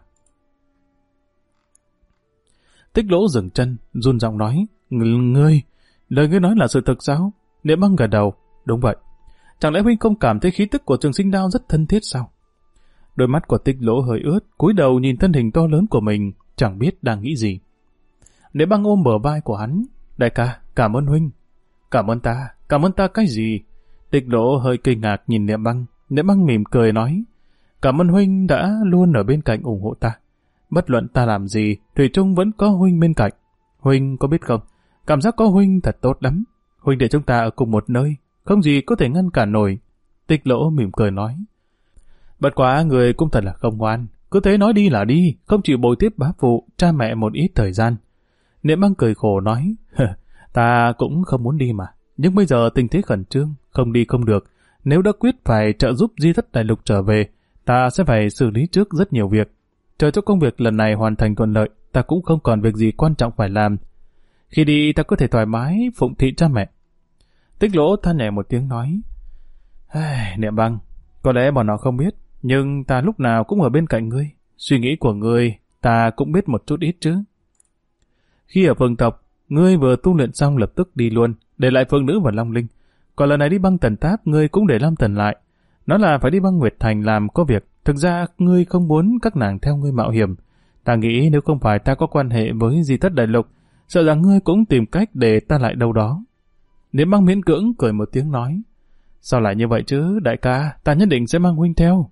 Tích Lỗ dừng chân, run giọng nói, ngươi, lời ngươi nói là sự thực sao? Niệm Băng gật đầu, đúng vậy. Chẳng lẽ huynh không cảm thấy khí tức của Trường Sinh Đao rất thân thiết sao? Đôi mắt của Tích Lỗ hơi ướt, cúi đầu nhìn thân hình to lớn của mình, chẳng biết đang nghĩ gì. Niệm Băng ôm bờ vai của hắn, đại ca, cảm ơn huynh. Cảm ơn ta cái gì? Tích Lỗ hơi kinh ngạc nhìn Niệm Băng. Niệm Băng mỉm cười nói, cảm ơn huynh đã luôn ở bên cạnh ủng hộ ta. Bất luận ta làm gì, thủy chung vẫn có huynh bên cạnh. Huynh có biết không, cảm giác có huynh thật tốt lắm. Huynh để chúng ta ở cùng một nơi, không gì có thể ngăn cản nổi. Tích Lỗ mỉm cười nói, bất quá người cũng thật là không ngoan, cứ thế nói đi là đi, không chịu bồi tiếp bá phụ, cha mẹ một ít thời gian. Niệm Băng cười khổ nói, Ta cũng không muốn đi mà. Nhưng bây giờ tình thế khẩn trương, không đi không được. Nếu đã quyết phải trợ giúp Di Thất Đại Lục trở về, ta sẽ phải xử lý trước rất nhiều việc. Chờ cho công việc lần này hoàn thành thuận lợi, ta cũng không còn việc gì quan trọng phải làm. Khi đi ta có thể thoải mái phụng thị cha mẹ. Tích Lỗ than nhẹ một tiếng nói, Niệm Băng, có lẽ bọn họ không biết, nhưng ta lúc nào cũng ở bên cạnh ngươi. Suy nghĩ của ngươi, ta cũng biết một chút ít chứ. Khi ở Phượng tộc, ngươi vừa tu luyện xong lập tức đi luôn, để lại Phượng Nữ và Long Linh. Còn lần này đi Băng Tần Tháp, ngươi cũng để Lam Tần lại. Nó là phải đi Băng Nguyệt Thành làm có việc. Thực ra, ngươi không muốn các nàng theo ngươi mạo hiểm. Ta nghĩ nếu không phải ta có quan hệ với Di Thất Đại Lục, sợ rằng ngươi cũng tìm cách để ta lại đâu đó. Niệm Băng miễn cưỡng cười một tiếng nói, sao lại như vậy chứ, đại ca, ta nhất định sẽ mang huynh theo.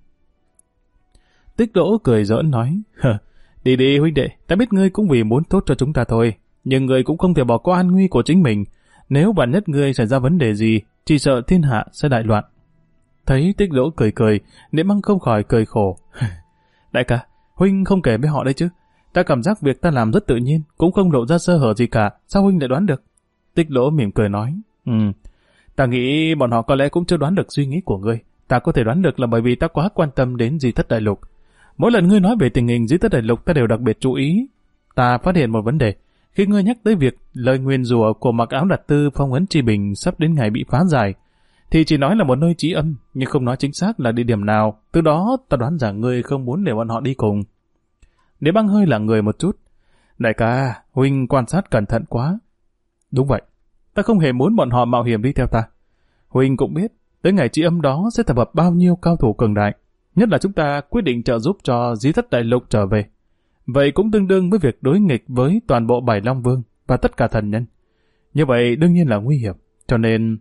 Tích Lỗ cười giỡn nói, đi đi huynh đệ, ta biết ngươi cũng vì muốn tốt cho chúng ta thôi, nhưng ngươi cũng không thể bỏ qua an nguy của chính mình. Nếu vạn nhất ngươi xảy ra vấn đề gì, chỉ sợ thiên hạ sẽ đại loạn. Thấy Tích Lỗ cười cười, Niệm Băng không khỏi cười khổ. Đại ca, huynh không kể với họ đấy chứ. Ta cảm giác việc ta làm rất tự nhiên, cũng không lộ ra sơ hở gì cả, sao huynh lại đoán được? Tích Lỗ mỉm cười nói, ta nghĩ bọn họ có lẽ cũng chưa đoán được suy nghĩ của ngươi. Ta có thể đoán được là bởi vì ta quá quan tâm đến Di Thất Đại Lục. Mỗi lần ngươi nói về tình hình Di Thất Đại Lục ta đều đặc biệt chú ý. Ta phát hiện một vấn đề. Khi ngươi nhắc tới việc lời nguyền rủa của Mặc Áo Đạt Tư phong ấn Tri Bình sắp đến ngày bị phá giải, thì chỉ nói là một nơi trí âm, nhưng không nói chính xác là địa điểm nào. Từ đó ta đoán rằng ngươi không muốn để bọn họ đi cùng. Nếu Băng hơi là người một chút. Đại ca, huynh quan sát cẩn thận quá. Đúng vậy, ta không hề muốn bọn họ mạo hiểm đi theo ta. Huynh cũng biết, tới ngày trí âm đó sẽ tập hợp bao nhiêu cao thủ cường đại. Nhất là chúng ta quyết định trợ giúp cho Di Thất Đại Lục trở về. Vậy cũng tương đương với việc đối nghịch với toàn bộ Bảy Long Vương và tất cả thần nhân. Như vậy đương nhiên là nguy hiểm, cho nên...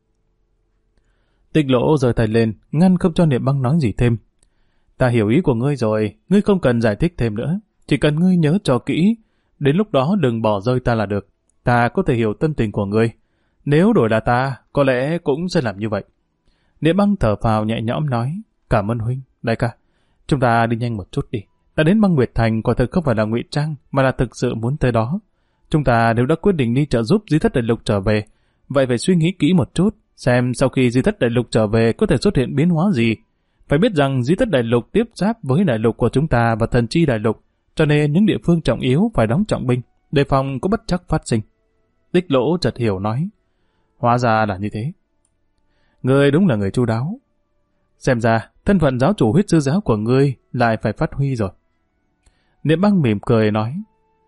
Tích Lỗ giơ tay lên, ngăn không cho Niệm Băng nói gì thêm. Ta hiểu ý của ngươi rồi, ngươi không cần giải thích thêm nữa. Chỉ cần ngươi nhớ cho kỹ, đến lúc đó đừng bỏ rơi ta là được. Ta có thể hiểu tâm tình của ngươi. Nếu đổi là ta, có lẽ cũng sẽ làm như vậy. Niệm Băng thở phào nhẹ nhõm nói, cảm ơn huynh, đại ca. Chúng ta đi nhanh một chút đi. Ta đến Băng Nguyệt Thành quả thực không phải là ngụy trang, mà là thực sự muốn tới đó. Chúng ta nếu đã quyết định đi trợ giúp Di Thất Đại Lục trở về, vậy phải suy nghĩ kỹ một chút, xem sau khi Di Thất Đại Lục trở về có thể xuất hiện biến hóa gì. Phải biết rằng Di Thất Đại Lục tiếp giáp với đại lục của chúng ta và Thần Chi Đại Lục, cho nên những địa phương trọng yếu phải đóng trọng binh, đề phòng có bất trắc phát sinh. Tích Lỗ chợt hiểu nói, hóa ra là như thế. Ngươi đúng là người chu đáo. Xem ra, thân phận giáo chủ Huyết Sư Giáo của ngươi lại phải phát huy rồi. Niệm Băng mỉm cười nói,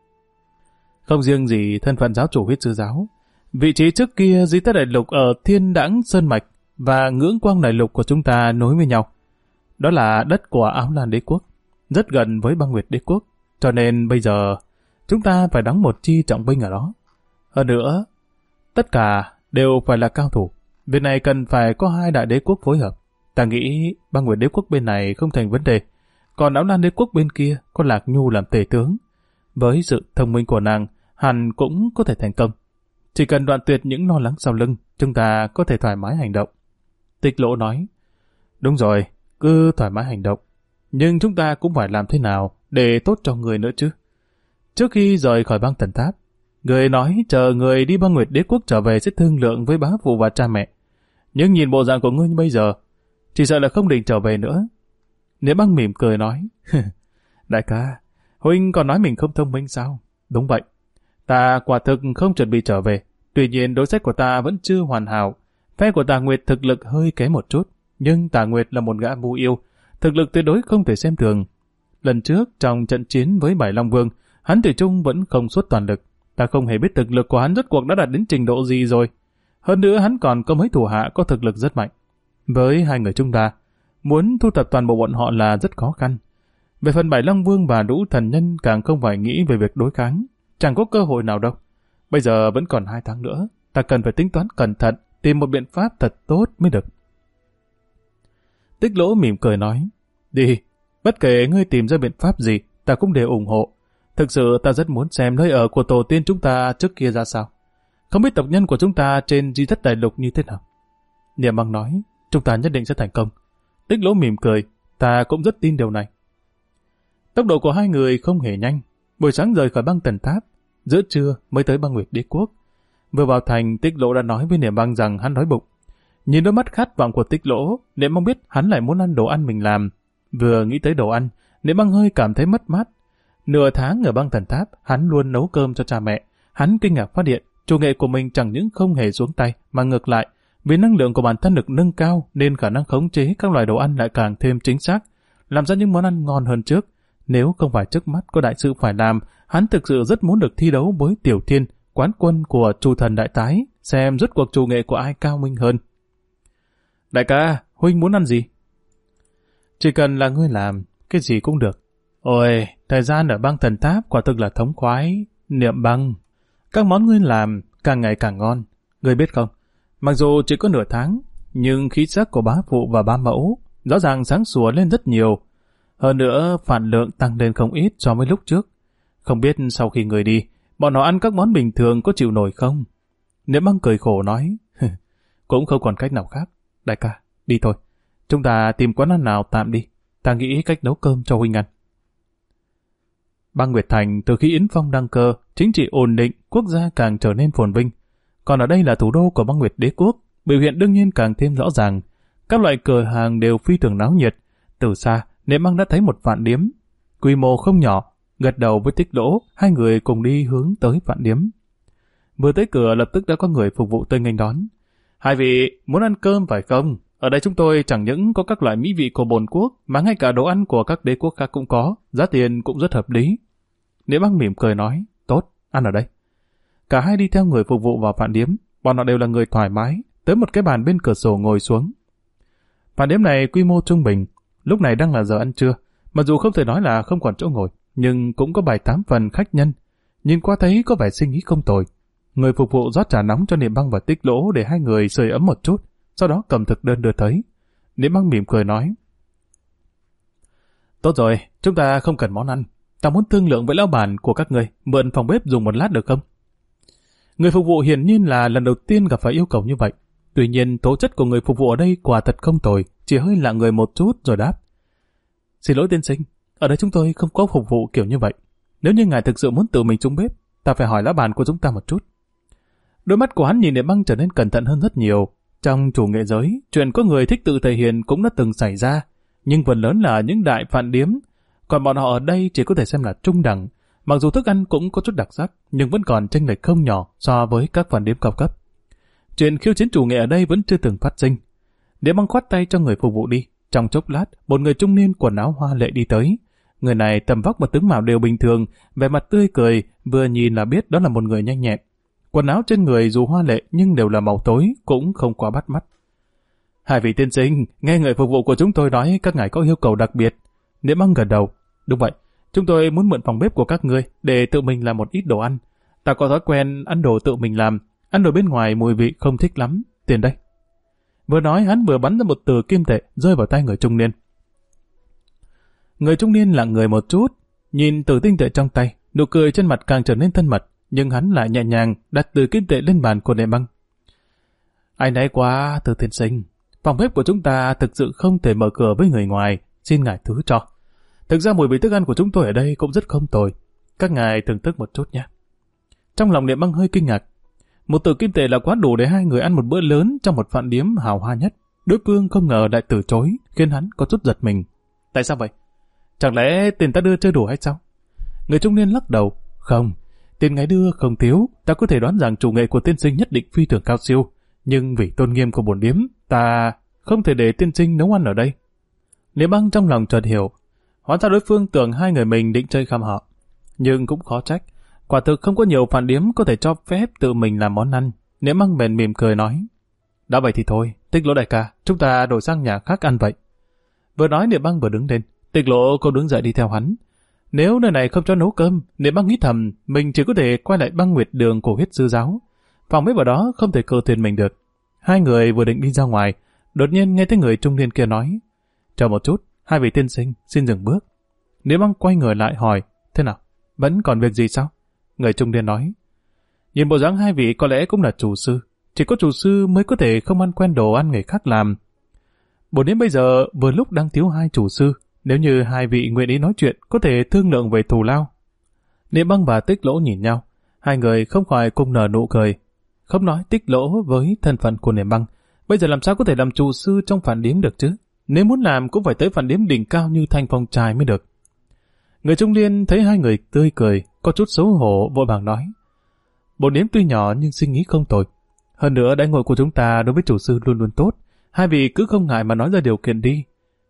không riêng gì thân phận giáo chủ Huyết Sư Giáo, vị trí trước kia Di Thất Đại Lục ở Thiên Đãng Sơn Mạch và Ngưỡng Quang Đại Lục của chúng ta nối với nhau. Đó là đất của Áo Lan Đế Quốc, rất gần với Băng Nguyệt Đế Quốc, cho nên bây giờ chúng ta phải đóng một chi trọng binh ở đó. Hơn nữa, tất cả đều phải là cao thủ. Việc này cần phải có hai đại đế quốc phối hợp. Ta nghĩ Băng Nguyệt Đế Quốc bên này không thành vấn đề, còn Áo Lan Đế Quốc bên kia có Lạc Nhu làm tể tướng. Với sự thông minh của nàng, hẳn cũng có thể thành công. Chỉ cần đoạn tuyệt những lo lắng sau lưng, chúng ta có thể thoải mái hành động. Tích Lỗ nói, đúng rồi, cứ thoải mái hành động. Nhưng chúng ta cũng phải làm thế nào để tốt cho người nữa chứ. Trước khi rời khỏi Băng Tần Tháp, người nói chờ người đi Băng Nguyệt Đế Quốc trở về sẽ thương lượng với bá phụ và cha mẹ. Nhưng nhìn bộ dạng của ngươi như bây giờ, chỉ sợ là không định trở về nữa. Niệm Băng mỉm cười nói, đại ca, huynh còn nói mình không thông minh sao? Đúng vậy, ta quả thực không chuẩn bị trở về. Tuy nhiên đối sách của ta vẫn chưa hoàn hảo. Phe của Tà Nguyệt thực lực hơi kém một chút, nhưng Tà Nguyệt là một gã vu yêu, thực lực tuyệt đối không thể xem thường. Lần trước trong trận chiến với Bảy Long Vương, hắn thủy chung vẫn không xuất toàn lực. Ta không hề biết thực lực của hắn rốt cuộc đã đạt đến trình độ gì rồi. Hơn nữa hắn còn có mấy thủ hạ có thực lực rất mạnh. Với hai người chúng ta, muốn thu thập toàn bộ bọn họ là rất khó khăn. Về phần Bảy Long Vương và Đũ Thần Nhân càng không phải nghĩ về việc đối kháng. Chẳng có cơ hội nào đâu. Bây giờ vẫn còn 2 tháng nữa, ta cần phải tính toán cẩn thận, tìm một biện pháp thật tốt mới được. Tích Lỗ mỉm cười nói, đi, bất kể ngươi tìm ra biện pháp gì, ta cũng đều ủng hộ. Thực sự ta rất muốn xem nơi ở của tổ tiên chúng ta trước kia ra sao. Không biết tộc nhân của chúng ta trên Di Thất Đại Lục như thế nào. Niệm Băng nói, chúng ta nhất định sẽ thành công. Tích Lỗ mỉm cười, ta cũng rất tin điều này. Tốc độ của hai người không hề nhanh. Buổi sáng rời khỏi Băng Tần Tháp, giữa trưa mới tới Băng Nguyệt Đế Quốc. Vừa vào thành, Tích Lỗ đã nói với Niệm Băng rằng hắn đói bụng. Nhìn đôi mắt khát vọng của Tích Lỗ, Niệm Băng biết hắn lại muốn ăn đồ ăn mình làm. Vừa nghĩ tới đồ ăn, Niệm Băng hơi cảm thấy mất mát. Nửa tháng ở Băng Thần Tháp, hắn luôn nấu cơm cho cha mẹ. Hắn kinh ngạc phát hiện, chủ nghệ của mình chẳng những không hề xuống tay, mà ngược lại, vì năng lượng của bản thân được nâng cao nên khả năng khống chế các loại đồ ăn lại càng thêm chính xác, làm ra những món ăn ngon hơn trước. Nếu không phải trước mắt có đại sự phải làm, hắn thực sự rất muốn được thi đấu với Tiểu Thiên, quán quân của Chu Thần Đại Tái, xem rốt cuộc chủ nghệ của ai cao minh hơn. Đại ca, huynh muốn ăn gì? Chỉ cần là ngươi làm, cái gì cũng được. Ôi, thời gian ở Băng Thần Tháp quả thực là thống khoái. Niệm Băng, các món ngươi làm càng ngày càng ngon. Ngươi biết không, mặc dù chỉ có nửa tháng, nhưng khí sắc của bá phụ và bá mẫu rõ ràng sáng sủa lên rất nhiều. Hơn nữa, sản lượng tăng lên không ít so với lúc trước. Không biết sau khi người đi, bọn họ ăn các món bình thường có chịu nổi không? Niệm Băng cười khổ nói, cũng không còn cách nào khác. Đại ca, đi thôi. Chúng ta tìm quán ăn nào tạm đi. Ta nghĩ cách nấu cơm cho huynh ăn. Băng Nguyệt Thành từ khi Yến Phong đăng cơ, chính trị ổn định, quốc gia càng trở nên phồn vinh. Còn ở đây là thủ đô của Băng Nguyệt Đế quốc, biểu hiện đương nhiên càng thêm rõ ràng. Các loại cửa hàng đều phi thường náo nhiệt. Từ xa, Niệm Băng đã thấy một vạn điếm, quy mô không nhỏ. Gật đầu với Tích Lỗ, hai người cùng đi hướng tới vạn điếm. Vừa tới cửa lập tức đã có người phục vụ tới nghênh đón. Hai vị muốn ăn cơm phải không? Ở đây chúng tôi chẳng những có các loại mỹ vị của bổn quốc, mà ngay cả đồ ăn của các đế quốc khác cũng có, giá tiền cũng rất hợp lý. Niệm Băng mỉm cười nói, tốt, ăn ở đây. Cả hai đi theo người phục vụ vào vạn điếm, bọn họ đều là người thoải mái, tới một cái bàn bên cửa sổ ngồi xuống. Vạn điếm này quy mô trung bình, lúc này đang là giờ ăn trưa, mặc dù không thể nói là không còn chỗ ngồi, nhưng cũng có 7-8 phần khách nhân. Nhìn qua thấy có vẻ sinh ý không tồi. Người phục vụ rót trà nóng cho Niệm Băng và Tích Lỗ để hai người sưởi ấm một chút, sau đó cầm thực đơn đưa tới. Niệm Băng mỉm cười nói, tốt rồi, chúng ta không cần món ăn. Ta muốn thương lượng với lão bản của các người, mượn phòng bếp dùng một lát được không? Người phục vụ hiển nhiên là lần đầu tiên gặp phải yêu cầu như vậy. Tuy nhiên, tố chất của người phục vụ ở đây quả thật không tồi, chỉ hơi lạ người một chút rồi đáp. Xin lỗi tiên sinh, ở đây chúng tôi không có phục vụ kiểu như vậy. Nếu như ngài thực sự muốn tự mình trúng bếp, ta phải hỏi lão bản của chúng ta một chút. Đôi mắt của hắn nhìn Niệm Băng trở nên cẩn thận hơn rất nhiều. Trong chủ nghệ giới, chuyện có người thích tự thể hiện cũng đã từng xảy ra, nhưng phần lớn là những đại phạn điếm, còn bọn họ ở đây chỉ có thể xem là trung đẳng. Mặc dù thức ăn cũng có chút đặc sắc, nhưng vẫn còn chênh lệch không nhỏ so với các phạn điếm cao cấp. Chuyện khiêu chiến chủ nghệ ở đây vẫn chưa từng phát sinh. Niệm Băng khoát tay cho người phục vụ đi. Trong chốc lát, một người trung niên quần áo hoa lệ đi tới. Người này tầm vóc và tướng mạo đều bình thường, vẻ mặt tươi cười, vừa nhìn là biết đó là một người nhanh nhẹn. Quần áo trên người dù hoa lệ nhưng đều là màu tối, cũng không quá bắt mắt. Hai vị tiên sinh, nghe người phục vụ của chúng tôi nói các ngài có yêu cầu đặc biệt. Niệm Băng gật đầu. Đúng vậy, chúng tôi muốn mượn phòng bếp của các ngươi để tự mình làm một ít đồ ăn. Ta có thói quen ăn đồ tự mình làm, ăn đồ bên ngoài mùi vị không thích lắm. Tiền đây. Vừa nói hắn vừa bắn ra một tờ kim tệ rơi vào tay người trung niên. Người trung niên lặng người một chút, nhìn tờ tinh tệ trong tay, nụ cười trên mặt càng trở nên thân mật, nhưng hắn lại nhẹ nhàng đặt tờ kim tệ lên bàn của Niệm Băng. Anh nãy quá, Từ tiên sinh, phòng bếp của chúng ta thực sự không thể mở cửa với người ngoài, xin ngài thứ cho. Thực ra mùi vị thức ăn của chúng tôi ở đây cũng rất không tồi, các ngài thưởng thức một chút nhé. Trong lòng Niệm Băng hơi kinh ngạc. Một tờ kim tệ là quá đủ để hai người ăn một bữa lớn trong một phạn điếm hào hoa nhất. Đối phương không ngờ lại từ chối, khiến hắn có chút giật mình. Tại sao vậy? Chẳng lẽ tiền ta đưa chưa đủ hay sao? Người trung niên lắc đầu. Không, tiền ngài đưa không thiếu, ta có thể đoán rằng chủ nghệ của tiên sinh nhất định phi thường cao siêu. Nhưng vì tôn nghiêm của bổn điếm, ta không thể để tiên sinh nấu ăn ở đây. Niệm Băng trong lòng chợt hiểu. Hóa ra đối phương tưởng hai người mình định chơi khăm họ. Nhưng cũng khó trách. Quả thực không có nhiều phạn điếm có thể cho phép tự mình làm món ăn. Niệm Băng bèn mỉm cười nói. Đã vậy thì thôi, Tích Lỗ đại ca, chúng ta đổi sang nhà khác ăn vậy. Vừa nói Niệm Băng vừa đứng lên, Tích Lỗ cũng đứng dậy đi theo hắn. Nếu nơi này không cho nấu cơm, Niệm Băng nghĩ thầm mình chỉ có thể quay lại Băng Nguyệt Đường của Huyết Sư Giáo. Phòng bếp ở đó không thể cơ thuyền mình được. Hai người vừa định đi ra ngoài, đột nhiên nghe thấy người trung niên kia nói. Chờ một chút, hai vị tiên sinh xin dừng bước. Niệm Băng quay người lại hỏi, thế nào, vẫn còn việc gì sao? Người trung niên nói, nhìn bộ dáng hai vị có lẽ cũng là chủ sư, chỉ có chủ sư mới có thể không ăn quen đồ ăn người khác làm. Bổn điếm bây giờ vừa lúc đang thiếu hai chủ sư, nếu như hai vị nguyện ý nói chuyện, có thể thương lượng về thù lao. Niệm Băng và Tích Lỗ nhìn nhau, hai người không khỏi cùng nở nụ cười. không nói Tích Lỗ với thân phận của Niệm Băng, bây giờ làm sao có thể làm trụ sư trong phản điếm được chứ? Nếu muốn làm cũng phải tới phản điếm đỉnh cao như Thanh Phong Trai mới được. Người trung niên thấy hai người tươi cười, có chút xấu hổ, vội vàng nói: Bổn điếm tuy nhỏ nhưng sinh ý không tồi. Hơn nữa đãi ngộ của chúng ta đối với chủ sư luôn luôn tốt. Hai vị cứ không ngại mà nói ra điều kiện đi.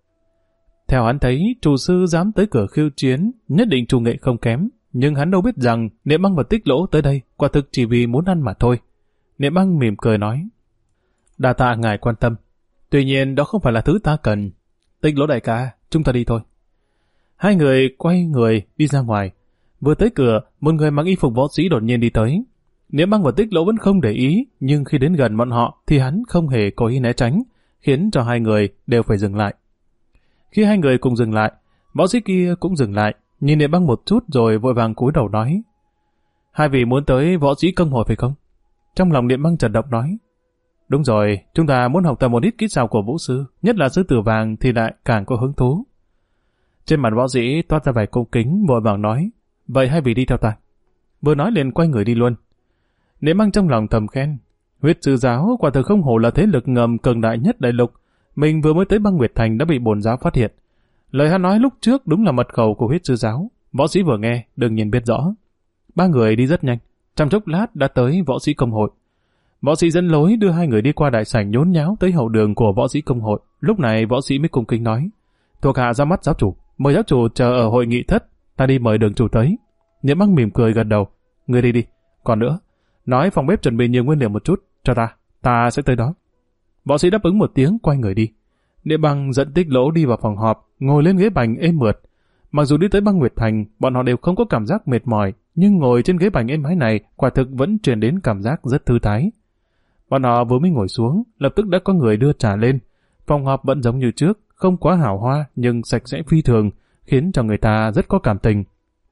Theo hắn thấy, chủ sư dám tới cửa khiêu chiến, nhất định chủ nghệ không kém. Nhưng hắn đâu biết rằng Niệm Băng và Tích Lỗ tới đây quả thực chỉ vì muốn ăn mà thôi. Niệm Băng mỉm cười nói: Đa tạ ngài quan tâm. Tuy nhiên đó không phải là thứ ta cần. Tích Lỗ đại ca, chúng ta đi thôi. Hai người quay người đi ra ngoài. Vừa tới cửa, một người mặc y phục võ sĩ đột nhiên đi tới. Niệm Băng và Tích Lỗ vẫn không để ý, nhưng khi đến gần bọn họ thì hắn không hề cố ý né tránh, khiến cho hai người đều phải dừng lại. Khi hai người cùng dừng lại, võ sĩ kia cũng dừng lại, nhìn Niệm Băng một chút rồi vội vàng cúi đầu nói: Hai vị muốn tới võ sĩ công hội phải không? Trong lòng Niệm Băng chợt động nói: Đúng rồi, chúng ta muốn học tập một ít kỹ xảo của vũ sư, nhất là sư tử vàng thì lại càng có hứng thú. Trên mặt võ sĩ toát ra vẻ cung kính, vội vàng nói: Vậy hai vị đi theo ta. Vừa nói liền quay người đi luôn. Niệm Băng trong lòng thầm khen: Huyết sư giáo quả thực không hổ là thế lực ngầm cường đại nhất đại lục. Mình vừa mới tới Băng Nguyệt Thành đã bị bổn giáo phát hiện. Lời hắn nói lúc trước đúng là mật khẩu của Huyết sư giáo. Võ sĩ vừa nghe đương nhiên biết rõ. Ba người đi rất nhanh, trong chốc lát đã tới võ sĩ công hội. Võ sĩ dẫn lối đưa hai người đi qua đại sảnh nhốn nháo tới hậu đường của võ sĩ công hội. Lúc này võ sĩ mới cung kính nói: Thuộc hạ ra mắt giáo chủ, mời giáo chủ chờ ở hội nghị thất, ta đi mời đường chủ tới. Niệm Băng mỉm cười gật đầu: Người đi đi. Còn nữa, nói phòng bếp chuẩn bị nhiều nguyên liệu một chút cho ta sẽ tới đó. Võ sĩ đáp ứng một tiếng, quay người đi. Niệm Băng dẫn Tích Lỗ đi vào phòng họp, ngồi lên ghế bành êm mượt. Mặc dù đi tới Băng Nguyệt Thành, bọn họ đều không có cảm giác mệt mỏi, nhưng ngồi trên ghế bành êm ái này quả thực vẫn truyền đến cảm giác rất thư thái. Bọn họ vừa mới ngồi xuống, lập tức đã có người đưa trà lên. Phòng họp vẫn giống như trước, không quá hào hoa nhưng sạch sẽ phi thường, khiến cho người ta rất có cảm tình.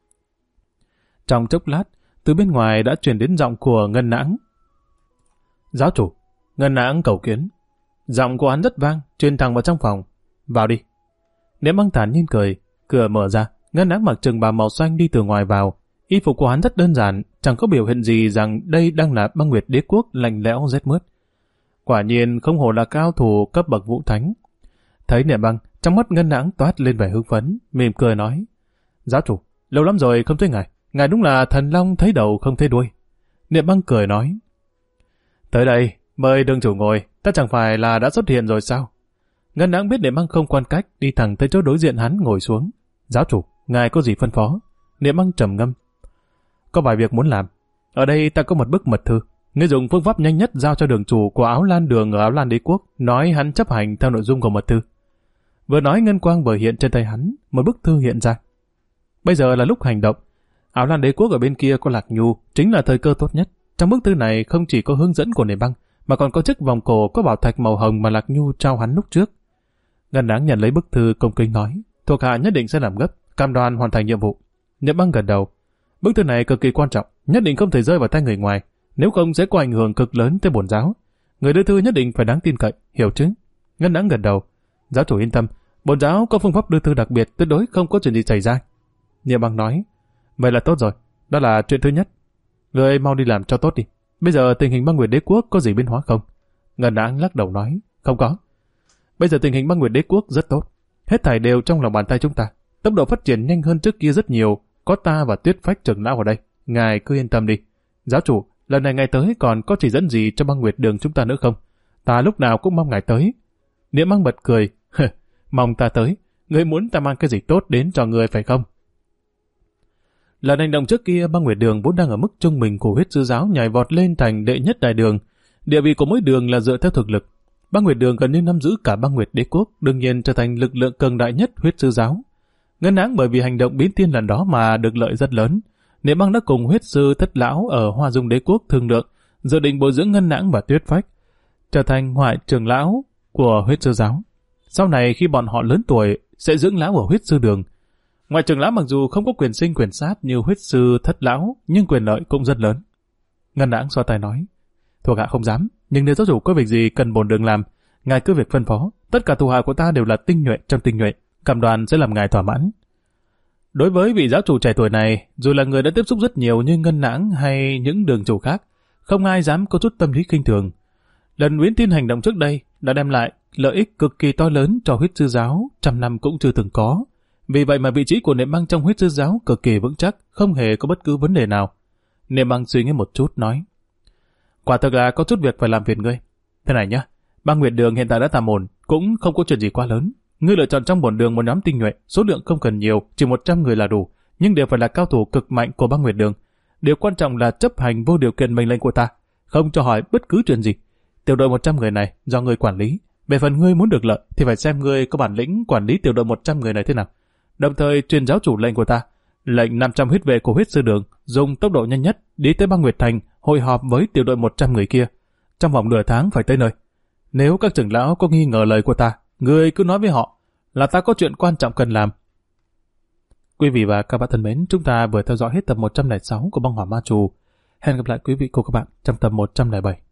Trong chốc lát, từ bên ngoài đã truyền đến giọng của Ngân Nãng. Giáo chủ, Ngân Nãng cầu kiến. Giọng của hắn rất vang, truyền thẳng vào trong phòng. Vào đi. Niệm Băng thản nhiên cười, cửa mở ra, Ngân Nãng mặc trường bào màu xanh đi từ ngoài vào. Y phục của hắn rất đơn giản, chẳng có biểu hiện gì rằng đây đang là Băng Nguyệt Đế quốc lạnh lẽo rét mướt. Quả nhiên không hổ là cao thủ cấp bậc vũ thánh. Thấy Niệm Băng, trong mắt Ngân Nãng toát lên vẻ hưng phấn, mỉm cười nói: Giáo chủ, lâu lắm rồi không thấy ngài đúng là thần long thấy đầu không thấy đuôi. Niệm Băng cười nói: Tới đây, mời đường chủ ngồi, ta chẳng phải là đã xuất hiện rồi sao? Ngân Nãng biết Niệm Băng không quan cách, đi thẳng tới chỗ đối diện hắn ngồi xuống. Giáo chủ, ngài có gì phân phó? Niệm Băng trầm ngâm: Có vài việc muốn làm. Ở đây ta có một bức mật thư. Ngươi dùng phương pháp nhanh nhất giao cho đường chủ của Áo Lan Đường ở Áo Lan Đế quốc, nói hắn chấp hành theo nội dung của mật thư. Vừa nói ngân quang vừa hiện trên tay hắn, một bức thư hiện ra. Bây giờ là lúc hành động. Áo Lan Đế quốc ở bên kia có Lạc Nhu, chính là thời cơ tốt nhất. Trong bức thư này không chỉ có hướng dẫn của Niệm Băng, mà còn có chiếc vòng cổ có bảo thạch màu hồng mà Lạc Nhu trao hắn lúc trước. Ngân Nãng nhận lấy bức thư công kính nói: Thuộc hạ nhất định sẽ làm gấp, cam đoan hoàn thành nhiệm vụ. Niệm Băng gật đầu. Bức thư này cực kỳ quan trọng, nhất định không thể rơi vào tay người ngoài, nếu không sẽ có ảnh hưởng cực lớn tới bổn giáo. Người đưa thư nhất định phải đáng tin cậy, hiểu chứ? Ngân Nãng gật đầu. Giáo chủ yên tâm, bổn giáo có phương pháp đưa thư đặc biệt, tuyệt đối không có chuyện gì xảy ra. Niệm Băng nói: Vậy là tốt rồi, đó là chuyện thứ nhất. Người mau đi làm cho tốt đi. Bây giờ tình hình Băng Nguyệt Đế quốc có gì biến hóa không? Ngân Nãng lắc đầu nói: Không có. Bây giờ tình hình Băng Nguyệt Đế quốc rất tốt, hết thảy đều trong lòng bàn tay chúng ta. Tốc độ phát triển nhanh hơn trước kia rất nhiều, có ta và Tuyết Phách trưởng lão ở đây, ngài cứ yên tâm đi. Giáo chủ, lần này ngài tới còn có chỉ dẫn gì cho Băng Nguyệt Đường chúng ta nữa không? Ta lúc nào cũng mong ngài tới. Niệm Băng bật cười: Mong ta tới, ngươi muốn ta mang cái gì tốt đến cho ngươi phải không? Lần hành động trước kia, Băng Nguyệt Đường vốn đang ở mức trung bình của Huyết sư giáo nhảy vọt lên thành đệ nhất đại đường. Địa vị của mỗi đường là dựa theo thực lực. Băng Nguyệt Đường gần như nắm giữ cả Băng Nguyệt Đế quốc, đương nhiên trở thành lực lượng cường đại nhất Huyết sư giáo. Ngân Nãng bởi vì hành động biến thiên lần đó mà được lợi rất lớn. Niệm Băng đã cùng Huyết sư Thất lão ở Hoa Dung Đế quốc thương lượng, dự định bồi dưỡng Ngân Nãng và Tuyết Phách, trở thành ngoại trưởng lão của Huyết sư giáo. Sau này khi bọn họ lớn tuổi sẽ dưỡng lão ở Huyết sư đường. Ngoại trưởng lão mặc dù không có quyền sinh quyền sát như Huyết sư Thất lão, nhưng quyền lợi cũng rất lớn. Ngân Nãng xoa tay nói: Thuộc hạ không dám, nhưng nếu giáo chủ có việc gì cần bổn đường làm, ngài cứ việc phân phó. Tất cả thủ hạ của ta đều là tinh nhuệ trong tinh nhuệ, cam đoan sẽ làm ngài thỏa mãn. Đối với vị giáo chủ trẻ tuổi này, dù là người đã tiếp xúc rất nhiều như Ngân Nãng hay những đường chủ khác, không ai dám có chút tâm lý khinh thường. Lần Nguyễn Tiên hành động trước đây đã đem lại lợi ích cực kỳ to lớn cho huyết sư giáo, trăm năm cũng chưa từng có. Vì vậy mà vị trí của Niệm Băng trong huyết sư giáo cực kỳ vững chắc, không hề có bất cứ vấn đề nào. Niệm Băng suy nghĩ một chút nói: quả thực là có chút việc phải làm phiền ngươi. Thế này nhá, Băng Nguyệt Đường hiện tại đã tạm ổn, cũng không có chuyện gì quá lớn. Ngươi lựa chọn trong bổn đường một nhóm tinh nhuệ, số lượng không cần nhiều, chỉ 100 người là đủ, nhưng đều phải là cao thủ cực mạnh của Băng Nguyệt Đường. Điều quan trọng là chấp hành vô điều kiện mệnh lệnh của ta, không cho hỏi bất cứ chuyện gì. Tiểu đội 100 người này do ngươi quản lý. Về phần ngươi muốn được lợi thì phải xem ngươi có bản lĩnh quản lý tiểu đội 100 người này thế nào. Đồng thời truyền giáo chủ lệnh của ta, lệnh 500 huyết vệ của huyết sư đường dùng tốc độ nhanh nhất đi tới Băng Nguyệt Thành hội họp với tiểu đội 100 người kia. Trong vòng nửa tháng phải tới nơi. Nếu các trưởng lão có nghi ngờ lời của ta, ngươi cứ nói với họ là ta có chuyện quan trọng cần làm. Quý vị và các bạn thân mến, chúng ta vừa theo dõi hết tập 106 của Băng Hỏa Ma Trù. Hẹn gặp lại quý vị cô các bạn trong tập 107.